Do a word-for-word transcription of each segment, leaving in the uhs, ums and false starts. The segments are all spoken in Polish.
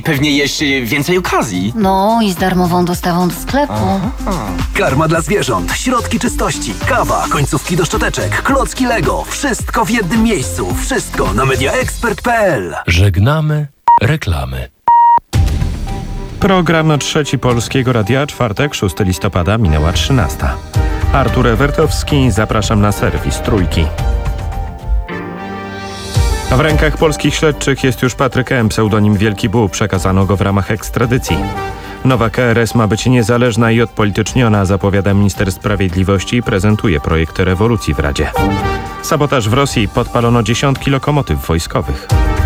Pewnie jeszcze więcej okazji. No i z darmową dostawą do sklepu. Aha. Karma dla zwierząt, środki czystości, kawa, końcówki do szczoteczek, klocki Lego. Wszystko w jednym miejscu. Wszystko na mediaexpert kropka p l. Żegnamy reklamy. Program Trzeci Polskiego Radia, czwartek, szóstego listopada, minęła trzynasta. Artur Ewertowski, zapraszam na serwis Trójki. W rękach polskich śledczych jest już Patryk M., pseudonim Wielki Bu. Przekazano go w ramach ekstradycji. Nowa K R S ma być niezależna i odpolityczniona, zapowiada minister sprawiedliwości i prezentuje projekt rewolucji w Radzie. Sabotaż w Rosji. Podpalono dziesiątki lokomotyw wojskowych.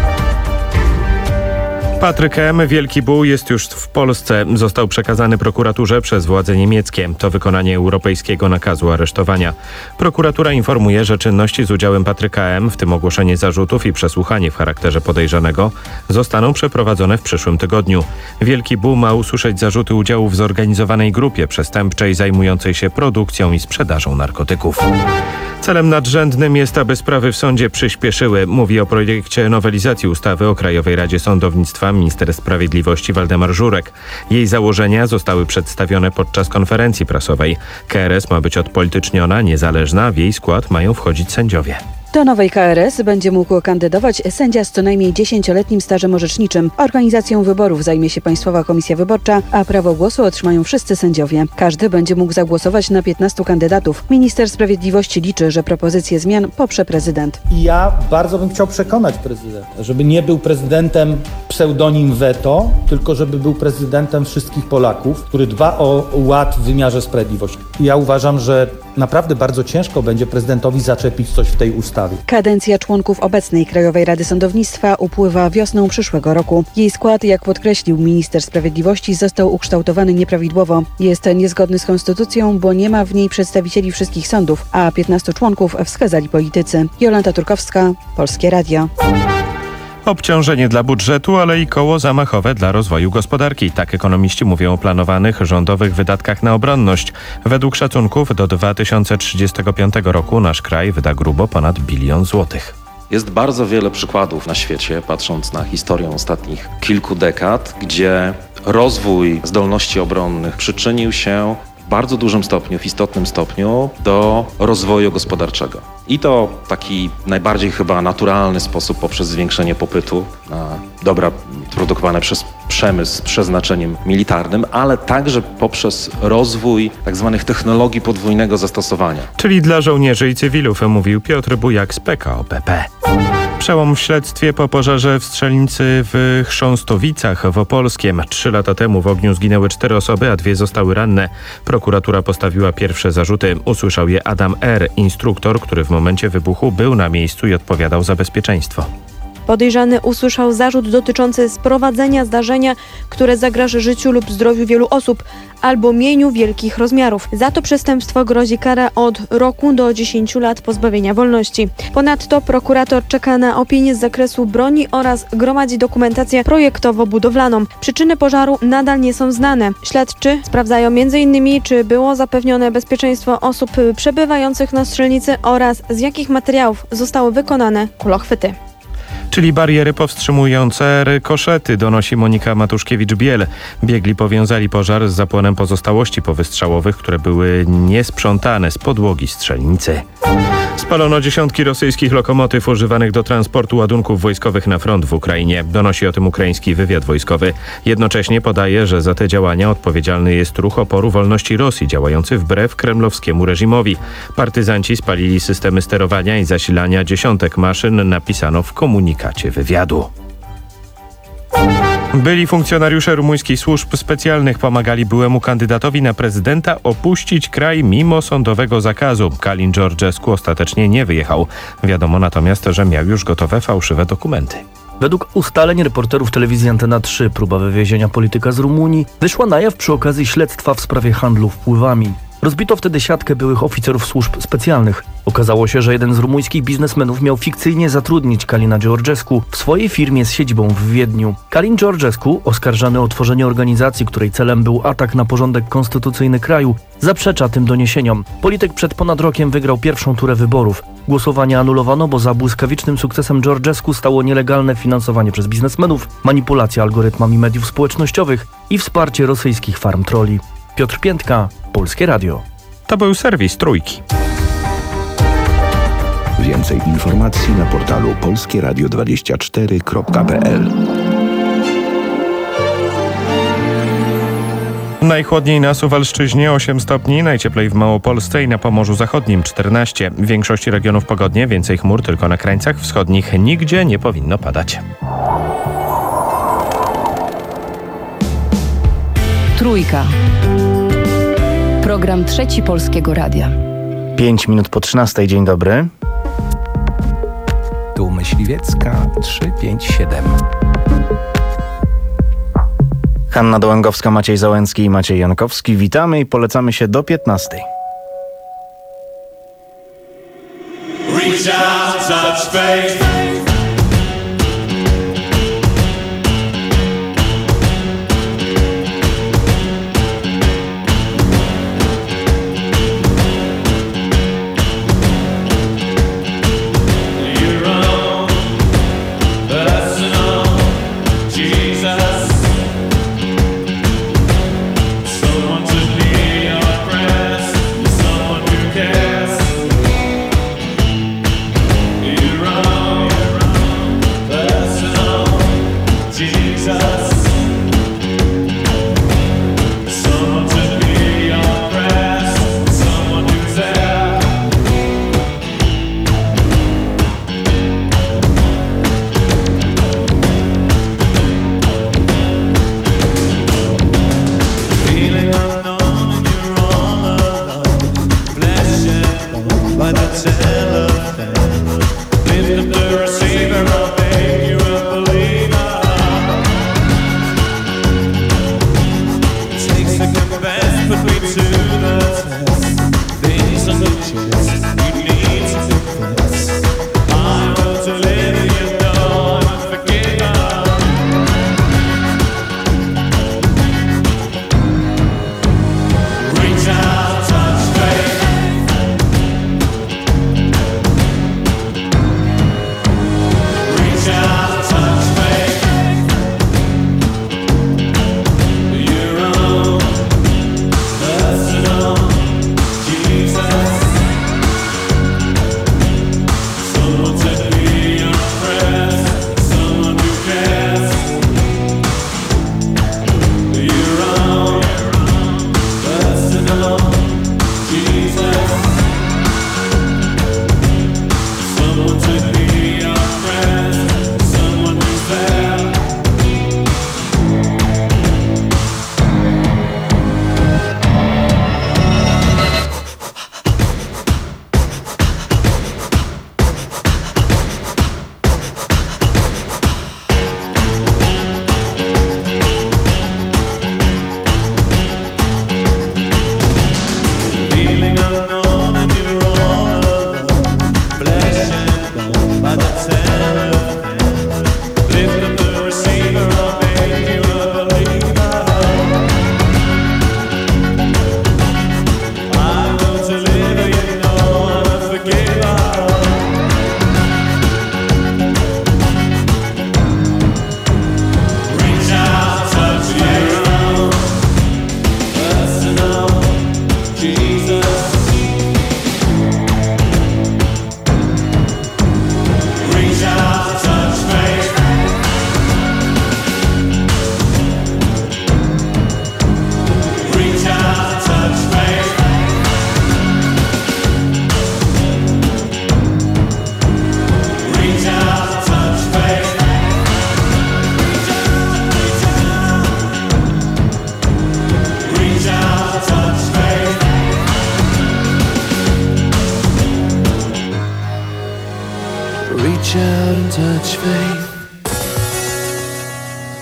Patryk M., Wielki Bu, jest już w Polsce. Został przekazany prokuraturze przez władze niemieckie. To wykonanie europejskiego nakazu aresztowania. Prokuratura informuje, że czynności z udziałem Patryka M., w tym ogłoszenie zarzutów i przesłuchanie w charakterze podejrzanego, zostaną przeprowadzone w przyszłym tygodniu. Wielki Bu ma usłyszeć zarzuty udziału w zorganizowanej grupie przestępczej zajmującej się produkcją i sprzedażą narkotyków. Celem nadrzędnym jest, aby sprawy w sądzie przyspieszyły. Mówi o projekcie nowelizacji ustawy o Krajowej Radzie Sądownictwa minister sprawiedliwości Waldemar Żurek. Jej założenia zostały przedstawione podczas konferencji prasowej. K R S ma być odpolityczniona, niezależna, w jej skład mają wchodzić sędziowie. Do nowej K R S będzie mógł kandydować sędzia z co najmniej dziesięcioletnim stażem orzeczniczym. Organizacją wyborów zajmie się Państwowa Komisja Wyborcza, a prawo głosu otrzymają wszyscy sędziowie. Każdy będzie mógł zagłosować na piętnastu kandydatów. Minister Sprawiedliwości liczy, że propozycje zmian poprze prezydent. I ja bardzo bym chciał przekonać prezydenta, żeby nie był prezydentem pseudonim weto, tylko żeby był prezydentem wszystkich Polaków, który dba o ład w wymiarze sprawiedliwości. I ja uważam, że naprawdę bardzo ciężko będzie prezydentowi zaczepić coś w tej ustawie. Kadencja członków obecnej Krajowej Rady Sądownictwa upływa wiosną przyszłego roku. Jej skład, jak podkreślił minister sprawiedliwości, został ukształtowany nieprawidłowo. Jest niezgodny z konstytucją, bo nie ma w niej przedstawicieli wszystkich sądów, a piętnastu członków wskazali politycy. Jolanta Turkowska, Polskie Radio. Obciążenie dla budżetu, ale i koło zamachowe dla rozwoju gospodarki. Tak ekonomiści mówią o planowanych rządowych wydatkach na obronność. Według szacunków do dwa tysiące trzydziestego piątego roku nasz kraj wyda grubo ponad bilion złotych. Jest bardzo wiele przykładów na świecie, patrząc na historię ostatnich kilku dekad, gdzie rozwój zdolności obronnych przyczynił się w bardzo dużym stopniu, w istotnym stopniu do rozwoju gospodarczego. I to w taki najbardziej chyba naturalny sposób poprzez zwiększenie popytu na dobra produkowane przez przemysł z przeznaczeniem militarnym, ale także poprzez rozwój tak zwanych technologii podwójnego zastosowania. Czyli dla żołnierzy i cywilów, mówił Piotr Bujak z P K O P P. Przełom w śledztwie po pożarze w strzelnicy w Chrząstowicach w Opolskiem. Trzy lata temu w ogniu zginęły cztery osoby, a dwie zostały ranne. Prokuratura postawiła pierwsze zarzuty. Usłyszał je Adam R., instruktor, który w momencie wybuchu był na miejscu i odpowiadał za bezpieczeństwo. Podejrzany usłyszał zarzut dotyczący sprowadzenia zdarzenia, które zagraża życiu lub zdrowiu wielu osób albo mieniu wielkich rozmiarów. Za to przestępstwo grozi kara od roku do dziesięciu lat pozbawienia wolności. Ponadto prokurator czeka na opinię z zakresu broni oraz gromadzi dokumentację projektowo-budowlaną. Przyczyny pożaru nadal nie są znane. Śledczy sprawdzają między innymi, czy było zapewnione bezpieczeństwo osób przebywających na strzelnicy oraz z jakich materiałów zostały wykonane kulochwyty. Czyli bariery powstrzymujące rykoszety, donosi Monika Matuszkiewicz-Biel. Biegli powiązali pożar z zapłonem pozostałości powystrzałowych, które były niesprzątane z podłogi strzelnicy. Spalono dziesiątki rosyjskich lokomotyw używanych do transportu ładunków wojskowych na front w Ukrainie. Donosi o tym ukraiński wywiad wojskowy. Jednocześnie podaje, że za te działania odpowiedzialny jest ruch oporu wolności Rosji, działający wbrew kremlowskiemu reżimowi. Partyzanci spalili systemy sterowania i zasilania dziesiątek maszyn, napisano w komunikacie wywiadu. Byli funkcjonariusze rumuńskich służb specjalnych pomagali byłemu kandydatowi na prezydenta opuścić kraj mimo sądowego zakazu. Kalin Georgescu ostatecznie nie wyjechał. Wiadomo natomiast, że miał już gotowe fałszywe dokumenty. Według ustaleń reporterów telewizji Antena trzy próba wywiezienia polityka z Rumunii wyszła na jaw przy okazji śledztwa w sprawie handlu wpływami. Rozbito wtedy siatkę byłych oficerów służb specjalnych. Okazało się, że jeden z rumuńskich biznesmenów miał fikcyjnie zatrudnić Kalina Georgescu w swojej firmie z siedzibą w Wiedniu. Kalin Georgescu, oskarżany o tworzenie organizacji, której celem był atak na porządek konstytucyjny kraju, zaprzecza tym doniesieniom. Polityk przed ponad rokiem wygrał pierwszą turę wyborów. Głosowanie anulowano, bo za błyskawicznym sukcesem Georgescu stało nielegalne finansowanie przez biznesmenów, manipulacja algorytmami mediów społecznościowych i wsparcie rosyjskich farm trolli. Piotr Piętka, Polskie Radio. To był serwis Trójki. Więcej informacji na portalu polskie radio dwadzieścia cztery kropka p l. Najchłodniej na Suwalszczyźnie osiem stopni, najcieplej w Małopolsce i na Pomorzu Zachodnim czternaście. W większości regionów pogodnie, więcej chmur tylko na krańcach wschodnich. Nigdzie nie powinno padać. Trójka. Program Trzeci Polskiego Radia. Pięć minut po trzynastej. Dzień dobry. Tu Myśliwiecka trzy pięć siedem. Hanna Dołęgowska, Maciej Załęcki i Maciej Jankowski. Witamy i polecamy się do piętnastej. Reach out, touch faith.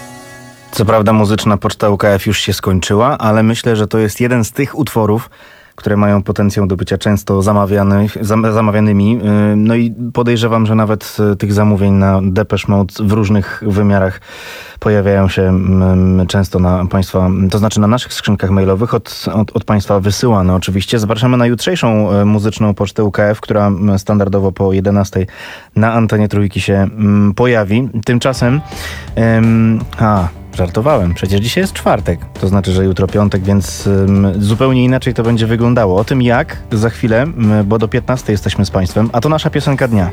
Co prawda muzyczna poczta U K F już się skończyła, ale myślę, że to jest jeden z tych utworów, które mają potencjał do bycia często zamawianych, zam, zamawianymi. No i podejrzewam, że nawet tych zamówień na Depeche Mode w różnych wymiarach pojawiają się m, często na Państwa, to znaczy na naszych skrzynkach mailowych od, od, od Państwa wysyłane oczywiście. Zapraszamy na jutrzejszą e, muzyczną pocztę U K F, która m, standardowo po jedenastej na antenie Trójki się m, pojawi. Tymczasem em, a, żartowałem, przecież dzisiaj jest czwartek, to znaczy, że jutro piątek, więc um, zupełnie inaczej to będzie wyglądało. O tym jak za chwilę, m, bo do piętnastej jesteśmy z Państwem, a to nasza piosenka dnia.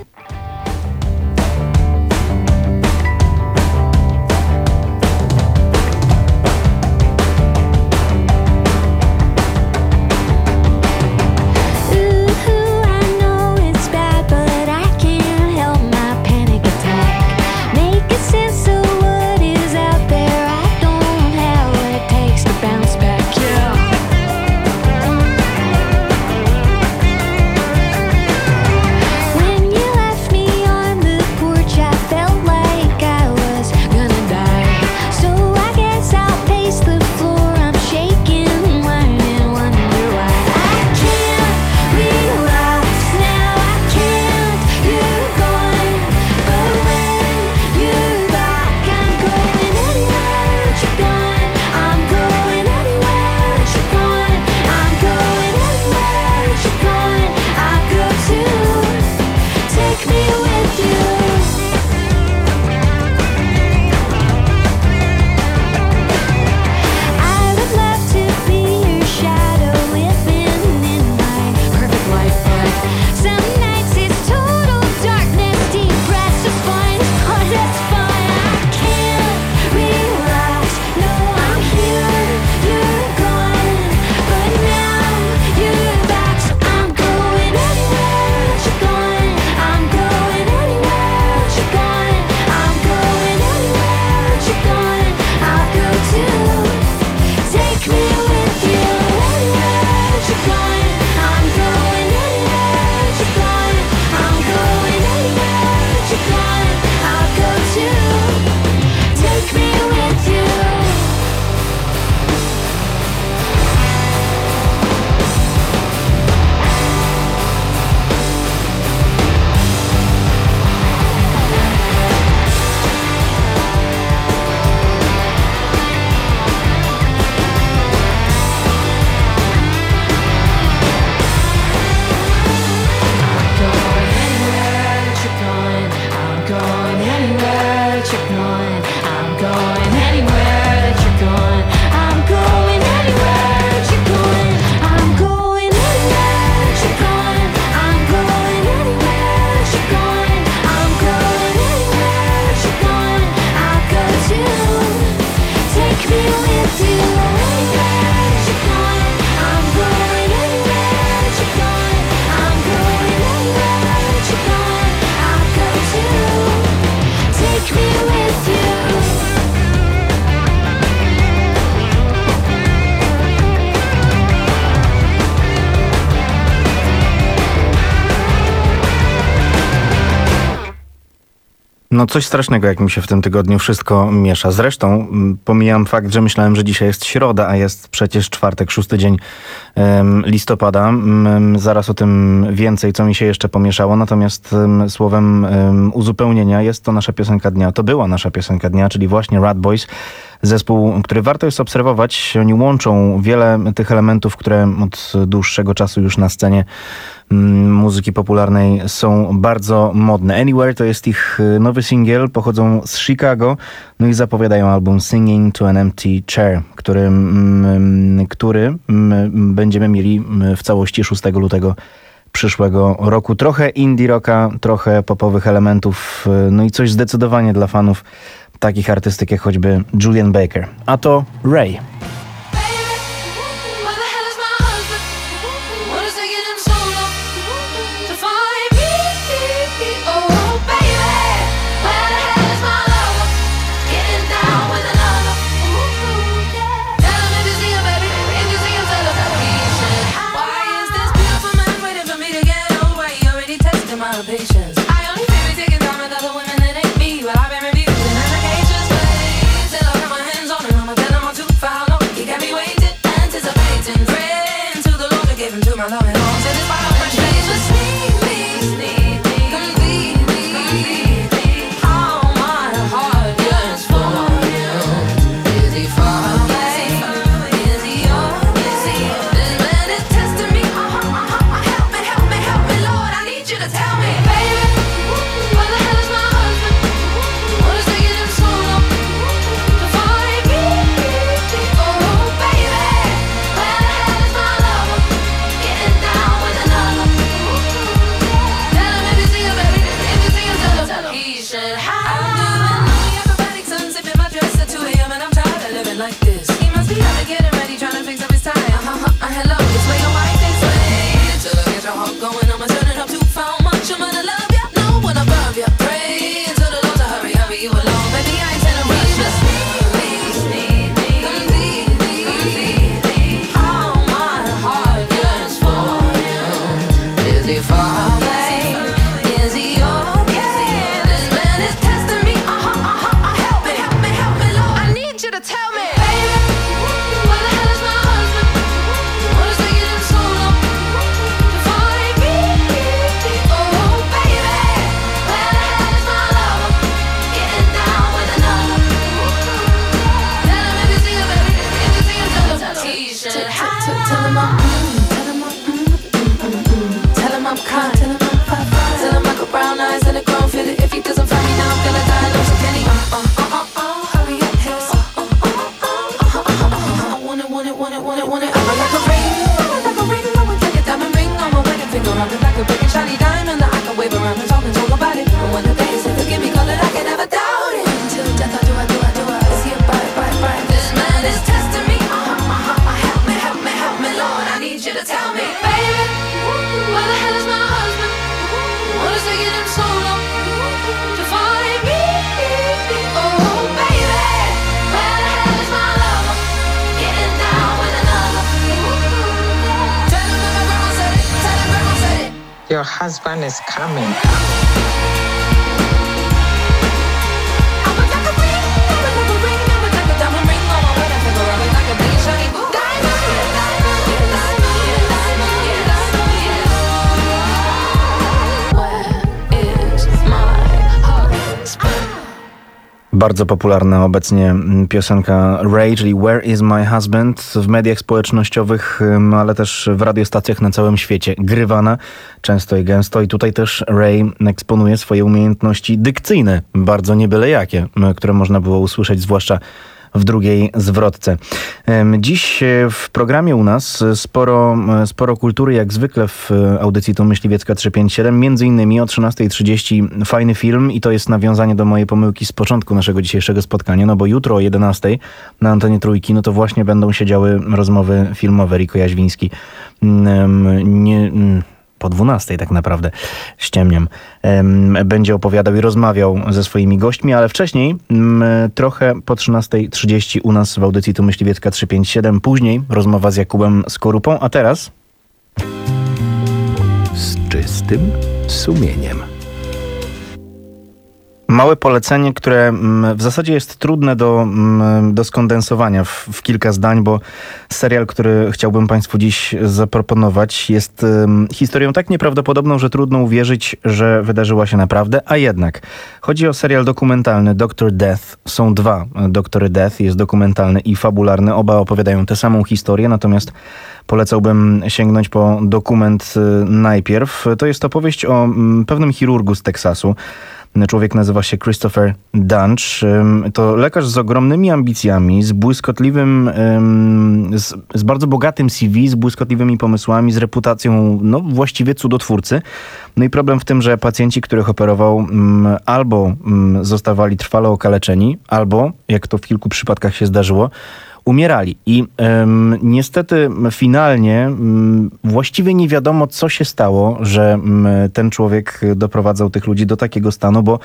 No coś strasznego, jak mi się w tym tygodniu wszystko miesza. Zresztą pomijam fakt, że myślałem, że dzisiaj jest środa, a jest przecież czwartek, szósty dzień um, listopada. Um, zaraz o tym więcej, co mi się jeszcze pomieszało. Natomiast um, słowem um, uzupełnienia jest to nasza piosenka dnia. To była nasza piosenka dnia, czyli właśnie Rat Boys. Zespół, który warto jest obserwować. Oni łączą wiele tych elementów, które od dłuższego czasu już na scenie muzyki popularnej są bardzo modne. Anywhere to jest ich nowy singiel, pochodzą z Chicago, no i zapowiadają album Singing to an Empty Chair, który, który będziemy mieli w całości szóstego lutego przyszłego roku. Trochę indie rocka, trochę popowych elementów, no i coś zdecydowanie dla fanów takich artystek jak choćby Julian Baker. A to Ray. Patience. I only feel it taking time with other women that ain't me, but I've been reviewing allegations, please. Till I got my hands on it, I'ma tell them I'm too foul. love at home. Said it's by the fresh face. Just sneak me, sneak me, completely, completely. All my heart yearns for you. Is he far away? Is he yours? Is he? This man is testing me. Uh-huh, uh-huh. Help me, help me, help me, Lord. I need you to tell me, baby, where the hell is my husband? What is taking him so long to find me? Oh, baby, where the hell is my lover? Getting down with another. Tell him if you see him, baby. If you see him, tell him, tell him. He should have. I'm doing all the acrobatic stunts, zipping my dress at two a.m. and I'm tired of living like this. He must be out there getting ready, trying to fix up his tie. Uh-huh, uh, hello, this way your wife thinks sway. Till I get your heart going, I'ma turn it up too far. Much I'm gonna love ya, know when I love ya. Pray to the Lord to hurry, hurry you along, baby. I ain't telling rush ya. Please, need me, completely, completely. All my heart yearns for you. Is he far away? Is he okay? This man is testing me. Uh-huh, uh-huh. Help me, help me, help me, Lord. I need you to tell me, baby, where the hell is my husband? What is taking him so long to find me? Oh, baby, where the hell is my lover? Getting down with another. Tell him if you see him, baby. If you see him, tell him. He should have. Tell him I'm, tell him I'm, tell him I'm kind. Tell him I'm fine. Tell him I got brown eyes and a grown fitted. If he doesn't find me now, I'm gonna die. No, so can he? Uh, uh, uh, uh, uh, hurry up, hiss. Uh, uh, uh, uh, uh, uh, uh, uh, I want it, want it, want it, want it, want it. I want like a ring, I want like a ring, I want like a diamond ring on my wedding finger. I'm like a big and shiny diamond that I can wave around and talk and talk about it. And when the day is if give me color, I can never doubt it. Till death, I do, I do, I do, I see it bright, bright, bright. This man is testing me. Uh-huh, uh-huh. Help me, help me, help me, Lord. I need you to tell me, baby, where the hell is my husband? What is taking him so long to find me? Oh, baby, where the hell is my lover? Getting down with another. Tell him that my grandma said it. Tell him grandma said it. Your husband is coming. I would like a ring, I would like a ring, I would like a diamond ring on my wedding finger. I would like a big shiny boo. Diamond, yeah, diamond, yeah, diamond, yeah, diamond, yeah, diamond, yeah. Where is my husband? Bardzo popularna obecnie piosenka Ray, czyli Where is my husband? W mediach społecznościowych, ale też w radiostacjach na całym świecie grywana często i gęsto. I tutaj też Ray eksponuje swoje umiejętności dykcyjne, bardzo nie byle jakie, które można było usłyszeć zwłaszcza w drugiej zwrotce. Dziś w programie u nas sporo, sporo kultury, jak zwykle w audycji To Myśliwiecka trzysta pięćdziesiąt siedem. Między innymi o trzynasta trzydzieści fajny film i to jest nawiązanie do mojej pomyłki z początku naszego dzisiejszego spotkania, no bo jutro o jedenastej na antenie Trójki, no to właśnie będą się działy rozmowy filmowe. Riko Jaźwiński nie... po dwunastej tak naprawdę, ściemniam, będzie opowiadał i rozmawiał ze swoimi gośćmi, ale wcześniej trochę po trzynasta trzydzieści u nas w audycji To Myśliwiecka trzysta pięćdziesiąt siedem, później rozmowa z Jakubem Skorupą, a teraz z czystym sumieniem. Małe polecenie, które w zasadzie jest trudne do, do skondensowania w, w kilka zdań, bo serial, który chciałbym Państwu dziś zaproponować, jest um, historią tak nieprawdopodobną, że trudno uwierzyć, że wydarzyła się naprawdę, a jednak. Chodzi o serial dokumentalny doktor Death. Są dwa Doktory Death, jest dokumentalny i fabularny. Oba opowiadają tę samą historię, natomiast polecałbym sięgnąć po dokument najpierw. To jest opowieść o pewnym chirurgu z Teksasu. Człowiek nazywa się Christopher Dunch. To lekarz z ogromnymi ambicjami, z błyskotliwym, z, z bardzo bogatym C V, z błyskotliwymi pomysłami, z reputacją, no właściwie cudotwórcy. No i problem w tym, że pacjenci, których operował, albo zostawali trwale okaleczeni, albo, jak to w kilku przypadkach się zdarzyło, umierali. I um, niestety finalnie um, właściwie nie wiadomo, co się stało, że um, ten człowiek doprowadzał tych ludzi do takiego stanu, bo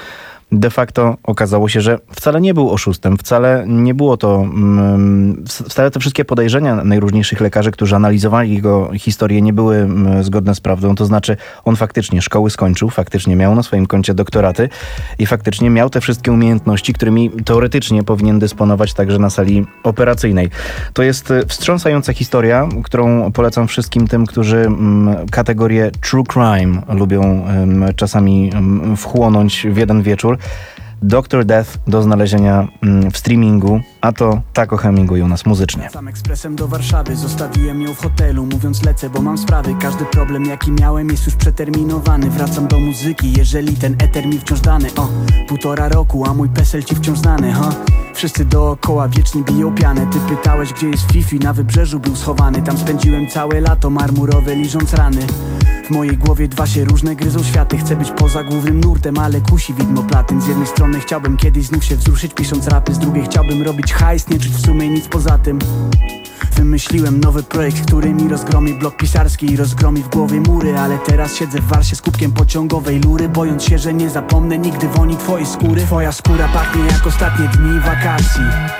de facto okazało się, że wcale nie był oszustem, wcale nie było to, mm, wcale te wszystkie podejrzenia najróżniejszych lekarzy, którzy analizowali jego historię, nie były mm, zgodne z prawdą. To znaczy, on faktycznie szkoły skończył, faktycznie miał na swoim koncie doktoraty i faktycznie miał te wszystkie umiejętności, którymi teoretycznie powinien dysponować także na sali operacyjnej. To jest wstrząsająca historia, którą polecam wszystkim tym, którzy mm, kategorię true crime lubią mm, czasami mm, wchłonąć w jeden wieczór. doktor Death do znalezienia mm, w streamingu, a to Taco Hemingway u nas muzycznie. Wracam ekspresem do Warszawy, zostawiłem ją w hotelu, mówiąc lecę, bo mam sprawy. Każdy problem jaki miałem jest już przeterminowany. Wracam do muzyki, jeżeli ten eter mi wciąż dany. O, półtora roku, a mój pesel ci wciąż znany, ha? Wszyscy dookoła wiecznie biją pianę. Ty pytałeś, gdzie jest Fifi, na wybrzeżu był schowany. Tam spędziłem całe lato marmurowe, liżąc rany. W mojej głowie dwa się różne gryzą światy. Chcę być poza głównym nurtem, ale kusi widmo platyn. Z jednej strony chciałbym kiedyś znów się wzruszyć pisząc rapy, z drugiej chciałbym robić hajs, nie czuć w sumie nic poza tym. Wymyśliłem nowy projekt, który mi rozgromi blok pisarski i rozgromi w głowie mury. Ale teraz siedzę w Warsie z kubkiem pociągowej lury, bojąc się, że nie zapomnę nigdy woni twojej skóry. Twoja skóra pachnie jak ostatnie dni wakacji.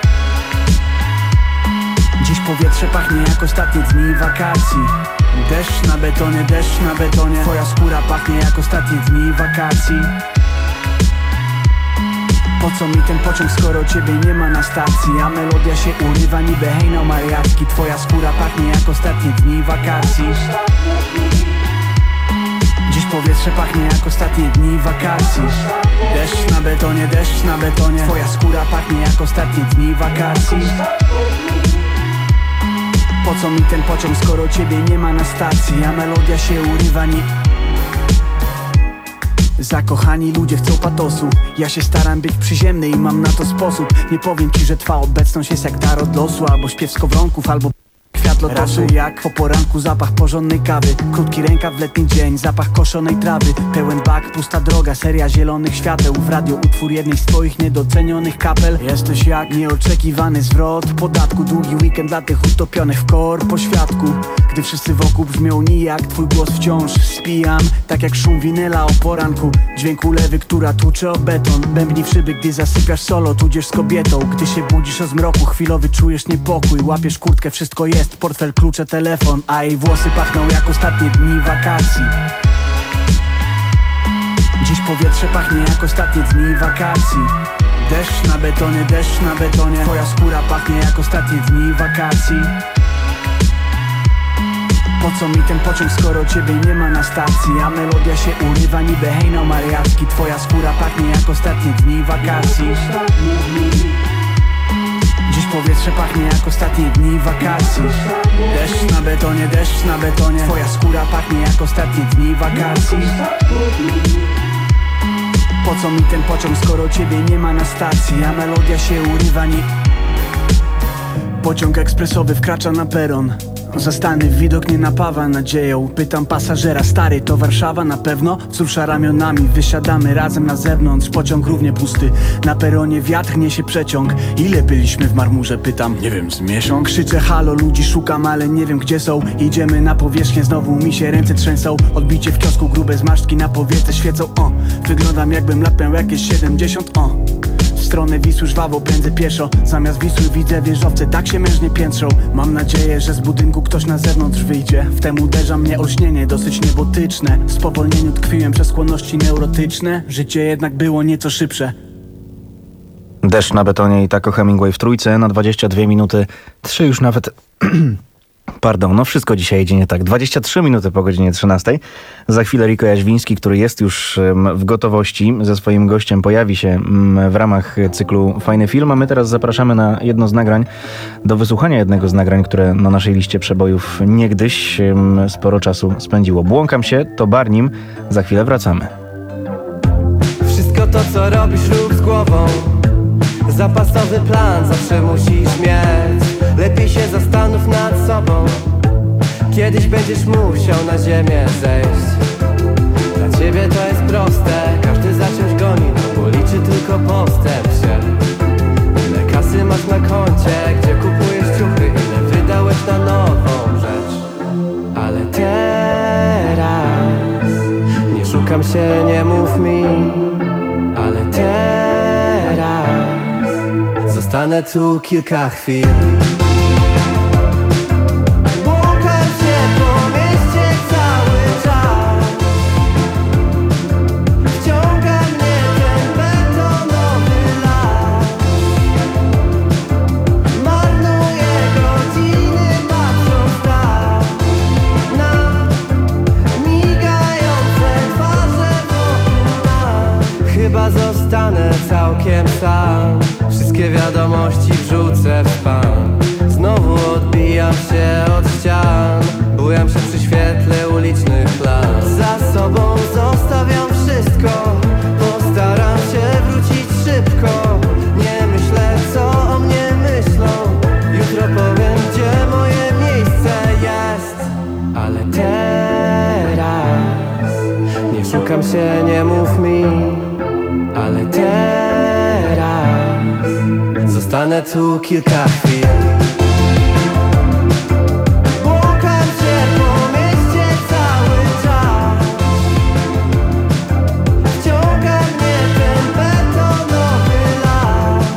Dziś powietrze pachnie jak ostatnie dni wakacji. Deszcz na betonie, deszcz na betonie. Twoja skóra pachnie jak ostatnie dni wakacji. Po co mi ten pociąg, skoro ciebie nie ma na stacji? A melodia się urywa niby hejno mariacki. Twoja skóra pachnie jak ostatnie dni wakacji. Dziś powietrze pachnie jak ostatnie dni wakacji. Deszcz na betonie, deszcz na betonie. Twoja skóra pachnie jak ostatnie dni wakacji. Po co mi ten pociąg, skoro ciebie nie ma na stacji? A melodia się urywa ni... Zakochani ludzie chcą patosu. Ja się staram być przyziemny i mam na to sposób. Nie powiem ci, że twa obecność jest jak dar od losu, albo śpiew skowronków, albo kwiat lotosu. Raczej jak po poranku zapach porządnej kawy, krótki rękaw w letni dzień, zapach koszonej trawy. Pełen bak, pusta droga, seria zielonych świateł. W radio utwór jednej z twoich niedocenionych kapel. Jesteś jak nieoczekiwany zwrot podatku. Długi weekend dla tych utopionych w kor po świadku. Gdy wszyscy wokół brzmią nijak, twój głos wciąż spijam. Tak jak szum winyla o poranku, dźwięk ulewy, która tłucze o beton. Bębni w szyby, gdy zasypiasz solo, tudzież z kobietą. Gdy się budzisz o zmroku, chwilowy czujesz niepokój. Łapiesz kurtkę, wszystko jest, portfel, klucze, telefon. A jej włosy pachną jak ostatnie dni wakacji. Dziś powietrze pachnie jak ostatnie dni wakacji. Deszcz na betonie, deszcz na betonie. Twoja skóra pachnie jak ostatnie dni wakacji. Po co mi ten pociąg, skoro ciebie nie ma na stacji? A melodia się urywa niby hejno mariacki. Twoja skóra pachnie jak ostatnie dni wakacji. Dziś powietrze pachnie jak ostatnie dni wakacji. Deszcz na betonie, deszcz na betonie. Twoja skóra pachnie jak ostatnie dni wakacji. Po co mi ten pociąg, skoro ciebie nie ma na stacji? A melodia się urywa ni... Pociąg ekspresowy wkracza na peron. Zastany widok nie napawa nadzieją. Pytam pasażera, stary, to Warszawa na pewno? Wzrusza ramionami, wysiadamy razem na zewnątrz. Pociąg równie pusty, na peronie wiatr niesie przeciąg. Ile byliśmy w marmurze, pytam, nie wiem, z miesiąc? Krzyczę halo, ludzi szukam, ale nie wiem gdzie są. Idziemy na powierzchnię, znowu mi się ręce trzęsą. Odbicie w kiosku, grube zmarszczki na powiece świecą. O, wyglądam jakbym lat miał jakieś siedemdziesiąt. O, w stronę Wisły żwawo pędzę pieszo. Zamiast Wisły widzę wieżowce, tak się mężnie piętrzą. Mam nadzieję, że z budynku ktoś na zewnątrz wyjdzie. Wtem uderza mnie olśnienie, dosyć niebotyczne. W spowolnieniu tkwiłem przez skłonności neurotyczne. Życie jednak było nieco szybsze. Deszcz na betonie i Taco Hemingway w trójce na dwadzieścia dwie minuty. Trzy już nawet... Pardon, no wszystko dzisiaj idzie nie tak. dwadzieścia trzy minuty po godzinie trzynastej. Za chwilę Riko Jaźwiński, który jest już w gotowości, ze swoim gościem pojawi się w ramach cyklu Fajny Film, a my teraz zapraszamy na jedno z nagrań, do wysłuchania jednego z nagrań, które na naszej liście przebojów niegdyś sporo czasu spędziło. Błąkam się, to Barnim. Za chwilę wracamy. Wszystko to, co robisz, rób z głową. Zapasowy plan zawsze musisz mieć. Lepiej się zastanów nad sobą. Kiedyś będziesz musiał na ziemię zejść. Dla ciebie to jest proste, każdy za czymś goni, no bo liczy tylko postęp się. Ile kasy masz na koncie, gdzie kupujesz ciuchy, ile wydałeś na nową rzecz. Ale teraz nie szukam się, nie mów mi. Ale teraz Zostanę tu kilka chwil. Błąkam się po mieście cały czas. Wciąga mnie ten betonowy las. Marnuję godziny patrząc tak na migające twarze wokół nas. Chyba zostanę całkiem sam. Wszystkie wiadomości wrzucę w spam. Znowu odbijam się od ścian. Bujam się przy świetle ulicznych lamp. Za sobą zostawiam wszystko. Postaram się wrócić szybko. Nie myślę, co o mnie myślą. Jutro powiem, gdzie moje miejsce jest. Ale teraz nie szukam się, nie mów mi. Ale teraz zostanę tu kilka chwil. Błąkam się po mieście cały czas. Wciąga mnie ten betonowy las.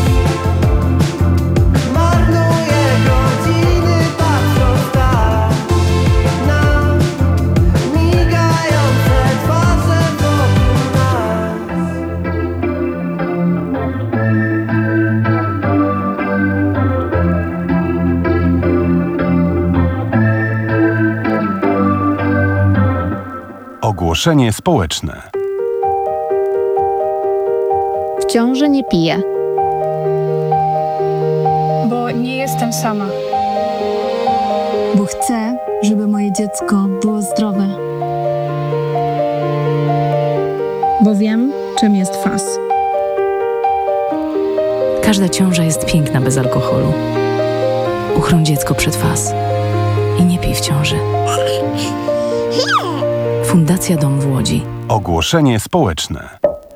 Marnuję godziny patrząc tak na migające twarze wokół nas. Ogłoszenie społeczne. W ciąży nie piję. Bo nie jestem sama. Bo chcę, żeby moje dziecko było zdrowe. Bo wiem, czym jest F A S. Każda ciąża jest piękna bez alkoholu. Uchroń dziecko przed F A S. I nie pij w ciąży. Fundacja Dom w Łodzi. Ogłoszenie społeczne.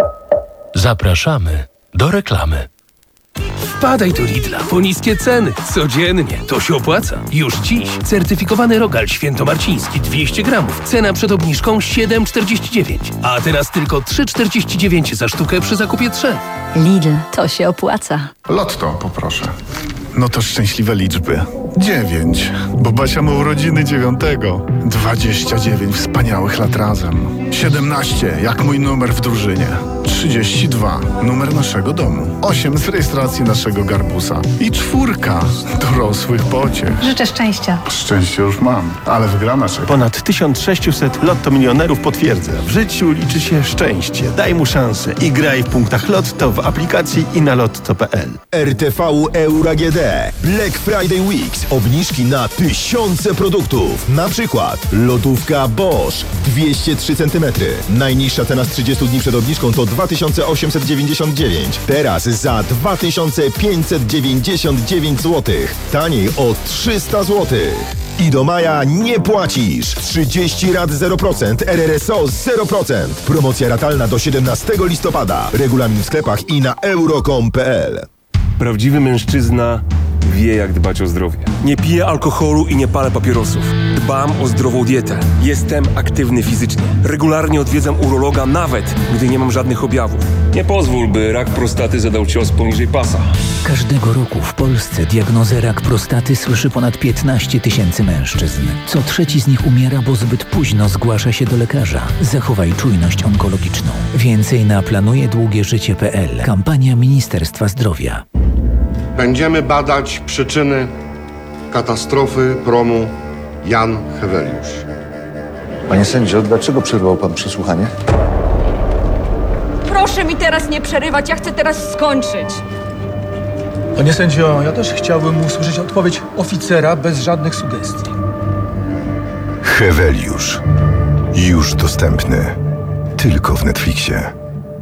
Zapraszamy do reklamy. Wpadaj do Lidla po niskie ceny. Codziennie. To się opłaca. Już dziś. Certyfikowany rogal świętomarciński dwieście gramów. Cena przed obniżką siedem czterdzieści dziewięć. A teraz tylko trzy czterdzieści dziewięć za sztukę przy zakupie trzech. Lidl, to się opłaca. Lotto poproszę. No to szczęśliwe liczby. Dziewięć, bo Basia ma urodziny dziewiątego. Dwadzieścia dziewięć wspaniałych lat razem. Siedemnaście, jak mój numer w drużynie. Trzydzieści dwa, numer naszego domu. Osiem z rejestracji naszego garbusa. I czwórka, dorosłych pociech. Życzę szczęścia. Szczęście już mam, ale wygrana czeka. Ponad tysiąc sześćset Lotto milionerów potwierdza. W życiu liczy się szczęście. Daj mu szansę i graj w punktach Lotto w aplikacji i na lotto kropka p l. R T V Euro A G D. Black Friday Weeks. Obniżki na tysiące produktów. Na przykład lodówka Bosch dwieście trzy centymetry. Najniższa cena z trzydziestu dni przed obniżką to dwa tysiące osiemset dziewięćdziesiąt dziewięć. Teraz za dwa tysiące pięćset dziewięćdziesiąt dziewięć złotych. Taniej o trzysta złotych. I do maja nie płacisz. trzydzieści rat zero procent, R R S O zero procent. Promocja ratalna do siedemnastego listopada. Regulamin w sklepach i na euro kropka com kropka p l. Prawdziwy mężczyzna wie, jak dbać o zdrowie. Nie piję alkoholu i nie palę papierosów. Dbam o zdrową dietę. Jestem aktywny fizycznie. Regularnie odwiedzam urologa, nawet gdy nie mam żadnych objawów. Nie pozwól, by rak prostaty zadał cios poniżej pasa. Każdego roku w Polsce diagnozę rak prostaty słyszy ponad piętnaście tysięcy mężczyzn. Co trzeci z nich umiera, bo zbyt późno zgłasza się do lekarza. Zachowaj czujność onkologiczną. Więcej na planuje długie życie kropka p l. Kampania Ministerstwa Zdrowia. Będziemy badać przyczyny katastrofy promu Jan Heweliusz. Panie sędzio, dlaczego przerwał pan przesłuchanie? Proszę mi teraz nie przerywać, ja chcę teraz skończyć. Panie sędzio, ja też chciałbym usłyszeć odpowiedź oficera bez żadnych sugestii. Heweliusz. Już dostępny. Tylko w Netflixie.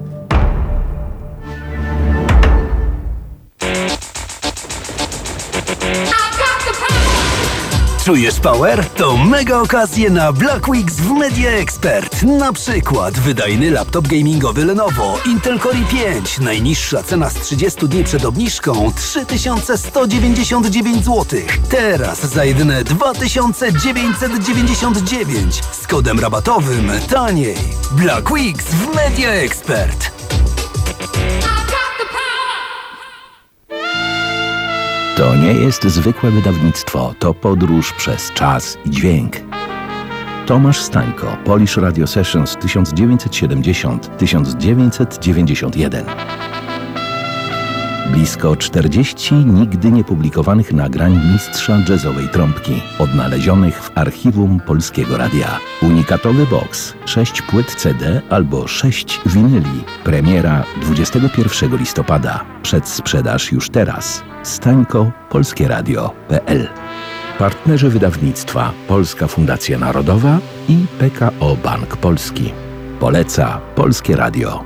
Czujesz power? To mega okazje na Black Weeks w Media Expert. Na przykład wydajny laptop gamingowy Lenovo Intel Core i pięć. Najniższa cena z trzydziestu dni przed obniżką trzy tysiące sto dziewięćdziesiąt dziewięć złotych. Teraz za jedyne dwa tysiące dziewięćset dziewięćdziesiąt dziewięć. Z kodem rabatowym taniej. Black Weeks w Media Expert. To nie jest zwykłe wydawnictwo, to podróż przez czas i dźwięk. Tomasz Stańko, Polish Radio Sessions tysiąc dziewięćset siedemdziesiąt do tysiąc dziewięćset dziewięćdziesiąt jeden. Blisko czterdzieści nigdy niepublikowanych nagrań mistrza jazzowej trąbki, odnalezionych w archiwum Polskiego Radia. Unikatowy boks, sześć płyt C D albo sześć winyli. Premiera dwudziestego pierwszego listopada. Przedsprzedaż już teraz. Stańko, polskie radio kropka p l. Partnerzy wydawnictwa Polska Fundacja Narodowa i P K O Bank Polski. Poleca Polskie Radio.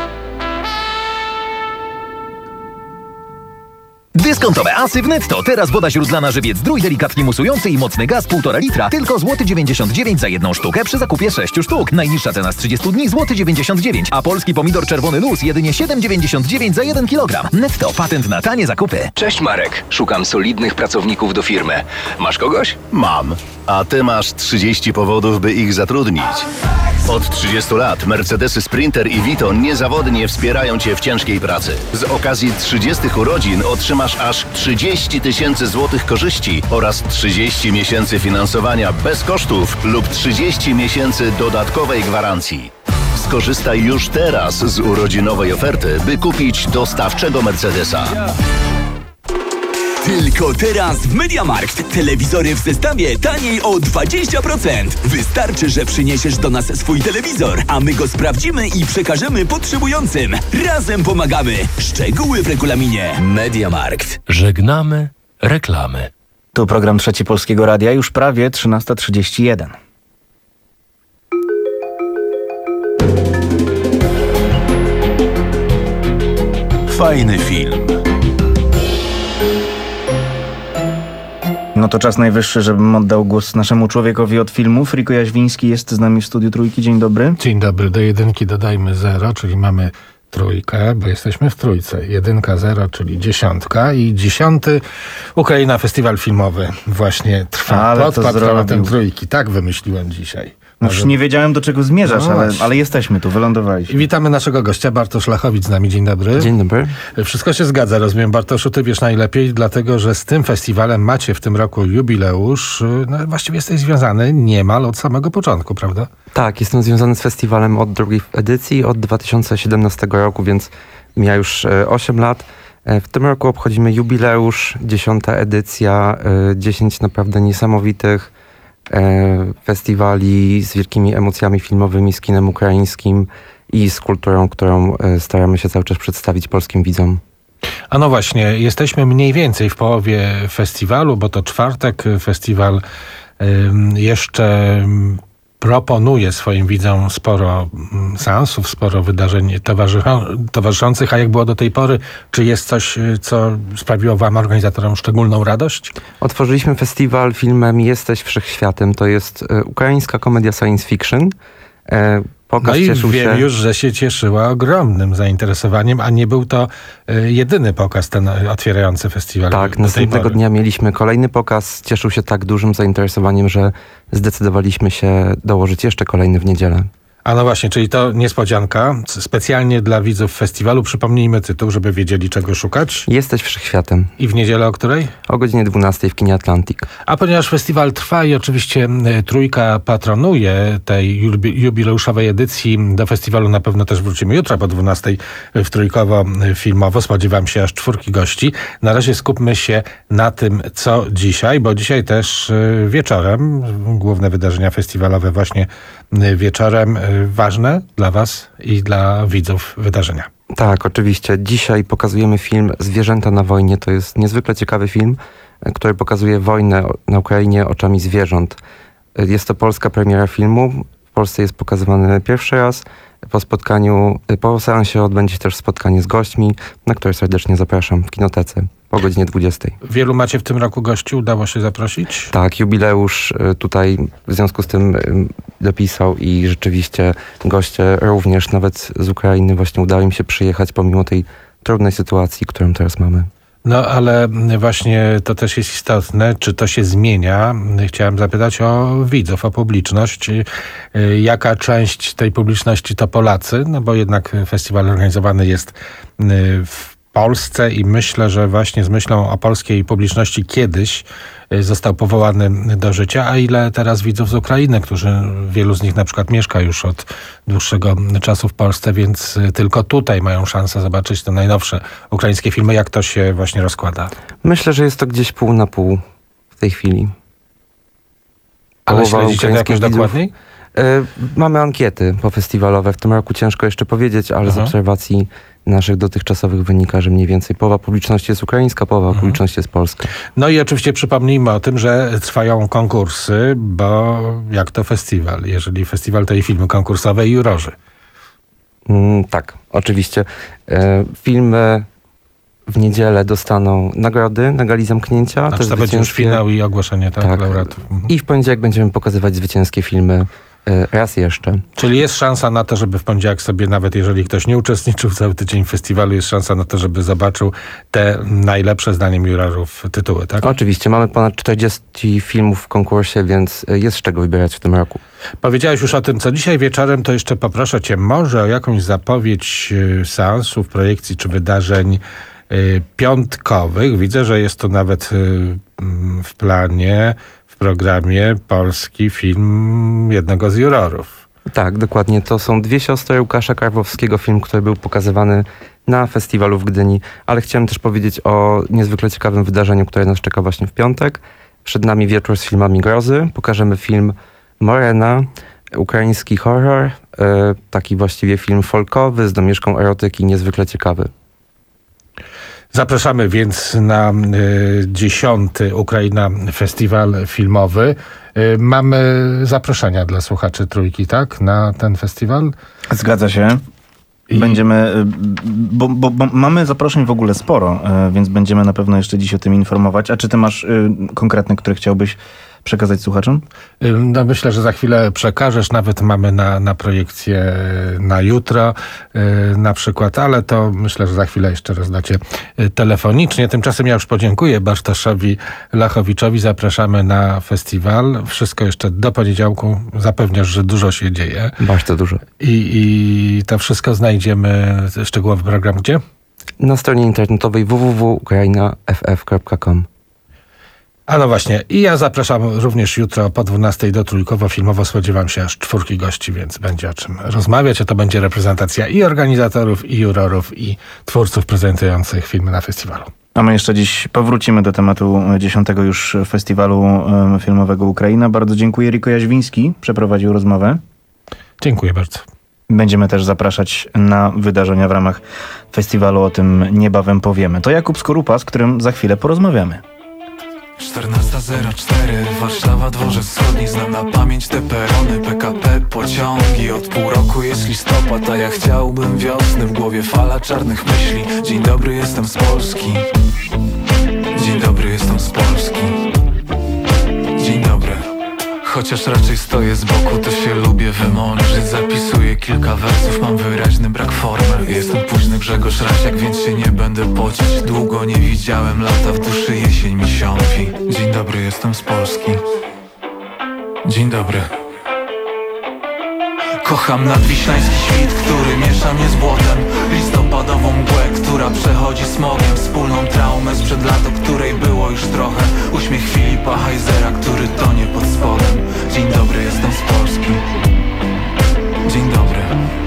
Dyskontowe asy w Netto. Teraz woda źródlana żywiec Zdrój, delikatnie musujący i mocny gaz półtora litra. Tylko złoty dziewięćdziesiąt dziewięć za jedną sztukę przy zakupie sześciu sztuk. Najniższa cena z trzydziestu dni złoty dziewięćdziesiąt dziewięć, a polski pomidor czerwony luz jedynie siedem dziewięćdziesiąt dziewięć za jeden kilogram. Netto. Patent na tanie zakupy. Cześć Marek. Szukam solidnych pracowników do firmy. Masz kogoś? Mam. A ty masz trzydzieści powodów, by ich zatrudnić. Od trzydziestu lat Mercedesy Sprinter i Vito niezawodnie wspierają cię w ciężkiej pracy. Z okazji trzydziestych urodzin otrzymasz aż trzydzieści tysięcy złotych korzyści oraz trzydzieści miesięcy finansowania bez kosztów lub trzydzieści miesięcy dodatkowej gwarancji. Skorzystaj już teraz z urodzinowej oferty, by kupić dostawczego Mercedesa. Tylko teraz w MediaMarkt. Telewizory w zestawie taniej o dwadzieścia procent. Wystarczy, że przyniesiesz do nas swój telewizor, a my go sprawdzimy i przekażemy potrzebującym. Razem pomagamy. Szczegóły w regulaminie. MediaMarkt. Żegnamy reklamy. Tu program Trzeci Polskiego Radia, już prawie trzynasta trzydzieści jeden. Fajny film. No to czas najwyższy, żebym oddał głos naszemu człowiekowi od filmów. Riko Jaźwiński jest z nami w studiu Trójki. Dzień dobry. Dzień dobry. Do jedynki dodajmy zero, czyli mamy trójkę, bo jesteśmy w trójce. Jedynka, zero, czyli dziesiątka. I dziesiąty Ukraina Festiwal Filmowy właśnie trwa. Ale to Podkład zrobił. tematem trójki. Tak wymyśliłem dzisiaj. No już nie wiedziałem, do czego zmierzasz, No ale, właśnie. ale jesteśmy tu, wylądowaliśmy. I witamy naszego gościa, Bartosz Lachowicz z nami. Dzień dobry. Dzień dobry. Wszystko się zgadza, rozumiem. Bartoszu, ty wiesz najlepiej, dlatego że z tym festiwalem macie w tym roku jubileusz. No, właściwie jesteś związany niemal od samego początku, prawda? Tak, jestem związany z festiwalem od drugiej edycji, od dwa tysiące siedemnastego roku, więc mija już osiem lat. W tym roku obchodzimy jubileusz, dziesiąta edycja, dziesięć naprawdę niesamowitych festiwali z wielkimi emocjami filmowymi, z kinem ukraińskim i z kulturą, którą staramy się cały czas przedstawić polskim widzom. A no właśnie, jesteśmy mniej więcej w połowie festiwalu, bo to czwartek. Festiwal ym, jeszcze ym, proponuje swoim widzom sporo ym, seansów, sporo wydarzeń towarzyszą- towarzyszących. A jak było do tej pory? Czy jest coś, co sprawiło wam, organizatorom, szczególną radość? Otworzyliśmy festiwal filmem Jesteś Wszechświatem. To jest e, ukraińska komedia science fiction. E, pokaz No i cieszył wiem się... już, że się cieszyła ogromnym zainteresowaniem, a nie był to e, jedyny pokaz ten otwierający festiwal. Tak, do tej następnego pory. dnia mieliśmy kolejny pokaz. Cieszył się tak dużym zainteresowaniem, że zdecydowaliśmy się dołożyć jeszcze kolejny w niedzielę. A no właśnie, czyli to niespodzianka. Specjalnie dla widzów festiwalu przypomnijmy tytuł, żeby wiedzieli, czego szukać. Jesteś Wszechświatem. I w niedzielę o której? O godzinie dwunastej w kinie Atlantic. A ponieważ festiwal trwa i oczywiście y, Trójka patronuje tej jubi- jubileuszowej edycji, do festiwalu na pewno też wrócimy jutro po dwunastej w Trójkowo-filmowo. Spodziewam się aż czwórki gości. Na razie skupmy się na tym, co dzisiaj, bo dzisiaj też y, wieczorem, główne wydarzenia festiwalowe właśnie y, wieczorem, y, ważne dla was i dla widzów wydarzenia. Tak, oczywiście. Dzisiaj pokazujemy film Zwierzęta na wojnie. To jest niezwykle ciekawy film, który pokazuje wojnę na Ukrainie oczami zwierząt. Jest to polska premiera filmu. W Polsce jest pokazywany pierwszy raz. Po spotkaniu, po seansie odbędzie się też spotkanie z gośćmi, na które serdecznie zapraszam w kinotece po godzinie dwudziestej. Wielu macie w tym roku gości? Udało się zaprosić? Tak, jubileusz tutaj w związku z tym dopisał i rzeczywiście goście również nawet z Ukrainy właśnie udało im się przyjechać pomimo tej trudnej sytuacji, którą teraz mamy. No ale właśnie to też jest istotne, czy to się zmienia. Chciałem zapytać o widzów, o publiczność. Jaka część tej publiczności to Polacy? No bo jednak festiwal organizowany jest w Polsce i myślę, że właśnie z myślą o polskiej publiczności kiedyś został powołany do życia, a ile teraz widzów z Ukrainy, którzy, wielu z nich na przykład mieszka już od dłuższego czasu w Polsce, więc tylko tutaj mają szansę zobaczyć te najnowsze ukraińskie filmy. Jak to się właśnie rozkłada? Myślę, że jest to gdzieś pół na pół w tej chwili. Ale Połowa śledzicie to jakoś widzów. dokładniej? Y, mamy ankiety pofestiwalowe. W tym roku ciężko jeszcze powiedzieć, ale Aha. z obserwacji naszych dotychczasowych wynika, że mniej więcej połowa publiczności jest ukraińska, połowa Mhm. publiczności jest polska. No i oczywiście przypomnijmy o tym, że trwają konkursy, bo jak to festiwal? Jeżeli festiwal, to i filmy konkursowe i jurorzy. Mm, tak, oczywiście. E, filmy w niedzielę dostaną nagrody na gali zamknięcia. Znaczy to będzie już finał i ogłoszenie tak, Tak. laureatów. Mhm. I w poniedziałek będziemy pokazywać zwycięskie filmy e, raz jeszcze. Czyli jest szansa na to, żeby w poniedziałek sobie, nawet jeżeli ktoś nie uczestniczył cały tydzień w festiwalu, jest szansa na to, żeby zobaczył te najlepsze zdaniem jurorów tytuły, tak? Oczywiście, mamy ponad czterdzieści filmów w konkursie, więc e, jest z czego wybierać w tym roku. Powiedziałeś już o tym, co dzisiaj wieczorem, to jeszcze poproszę cię może o jakąś zapowiedź y, seansów, projekcji czy wydarzeń y, piątkowych. Widzę, że jest tu nawet y, mm, w planie, w programie polski film jednego z jurorów. Tak, dokładnie. To są Dwie siostry Łukasza Karwowskiego, film, który był pokazywany na festiwalu w Gdyni, ale chciałem też powiedzieć o niezwykle ciekawym wydarzeniu, które nas czeka właśnie w piątek. Przed nami wieczór z filmami grozy. Pokażemy film Morena, ukraiński horror, e, taki właściwie film folkowy z domieszką erotyki, niezwykle ciekawy. Zapraszamy więc na y, dziesiąty Ukraina Festiwal Filmowy. Y, mamy zaproszenia dla słuchaczy Trójki, tak? Na ten festiwal? Zgadza się. I- Będziemy, y, bo, bo, bo mamy zaproszeń w ogóle sporo, y, więc będziemy na pewno jeszcze dziś o tym informować. A czy ty masz y, konkretne, które chciałbyś przekazać słuchaczom? Y, No myślę, że za chwilę przekażesz. Nawet mamy na, na projekcję na jutro y, na przykład, ale to myślę, że za chwilę jeszcze rozdacie y, telefonicznie. Tymczasem ja już podziękuję Bartoszowi Lachowiczowi. Zapraszamy na festiwal. Wszystko jeszcze do poniedziałku. Zapewniasz, że dużo się dzieje. Bardzo dużo. I, i to wszystko znajdziemy, szczegółowy program gdzie? Na stronie internetowej w w w kropka ukraina f f kropka com. A no właśnie, i ja zapraszam również jutro po dwunastej do Trójkowo. Filmowo spodziewam się aż czwórki gości, więc będzie o czym rozmawiać. A to będzie reprezentacja i organizatorów, i jurorów, i twórców prezentujących filmy na festiwalu. A my jeszcze dziś powrócimy do tematu dziesiątego już festiwalu y, filmowego Ukraina. Bardzo dziękuję. Riko Jaźwiński przeprowadził rozmowę. Dziękuję bardzo. Będziemy też zapraszać na wydarzenia w ramach festiwalu, o tym niebawem powiemy. To Jakub Skorupa, z którym za chwilę porozmawiamy. czternasta zero cztery, Warszawa, Dworzec Wschodni. Znam na pamięć te perony, P K P, pociągi. Od pół roku jest listopad, a ja chciałbym wiosny. W głowie fala czarnych myśli. Dzień dobry, jestem z Polski. Dzień dobry, jestem z Polski. Dzień dobry. Chociaż raczej stoję z boku, to się lubię wymądrzyć. Zapisuję kilka wersów, mam wyraźny brak formy. Jestem późny Grzegorz Rasiak, więc się nie będę pocić. Długo nie widziałem lata, w duszy jesień mi siąpi. Dzień dobry, jestem z Polski. Dzień dobry. Kocham nadwiślański świt, który miesza mnie z błotem. Listopadową mgłę, która przechodzi smogiem. Wspólną traumę sprzed lat, o której było już trochę. Uśmiech Filipa Heisera, który tonie pod spodem. Dzień dobry, jestem z Polski. Dzień dobry.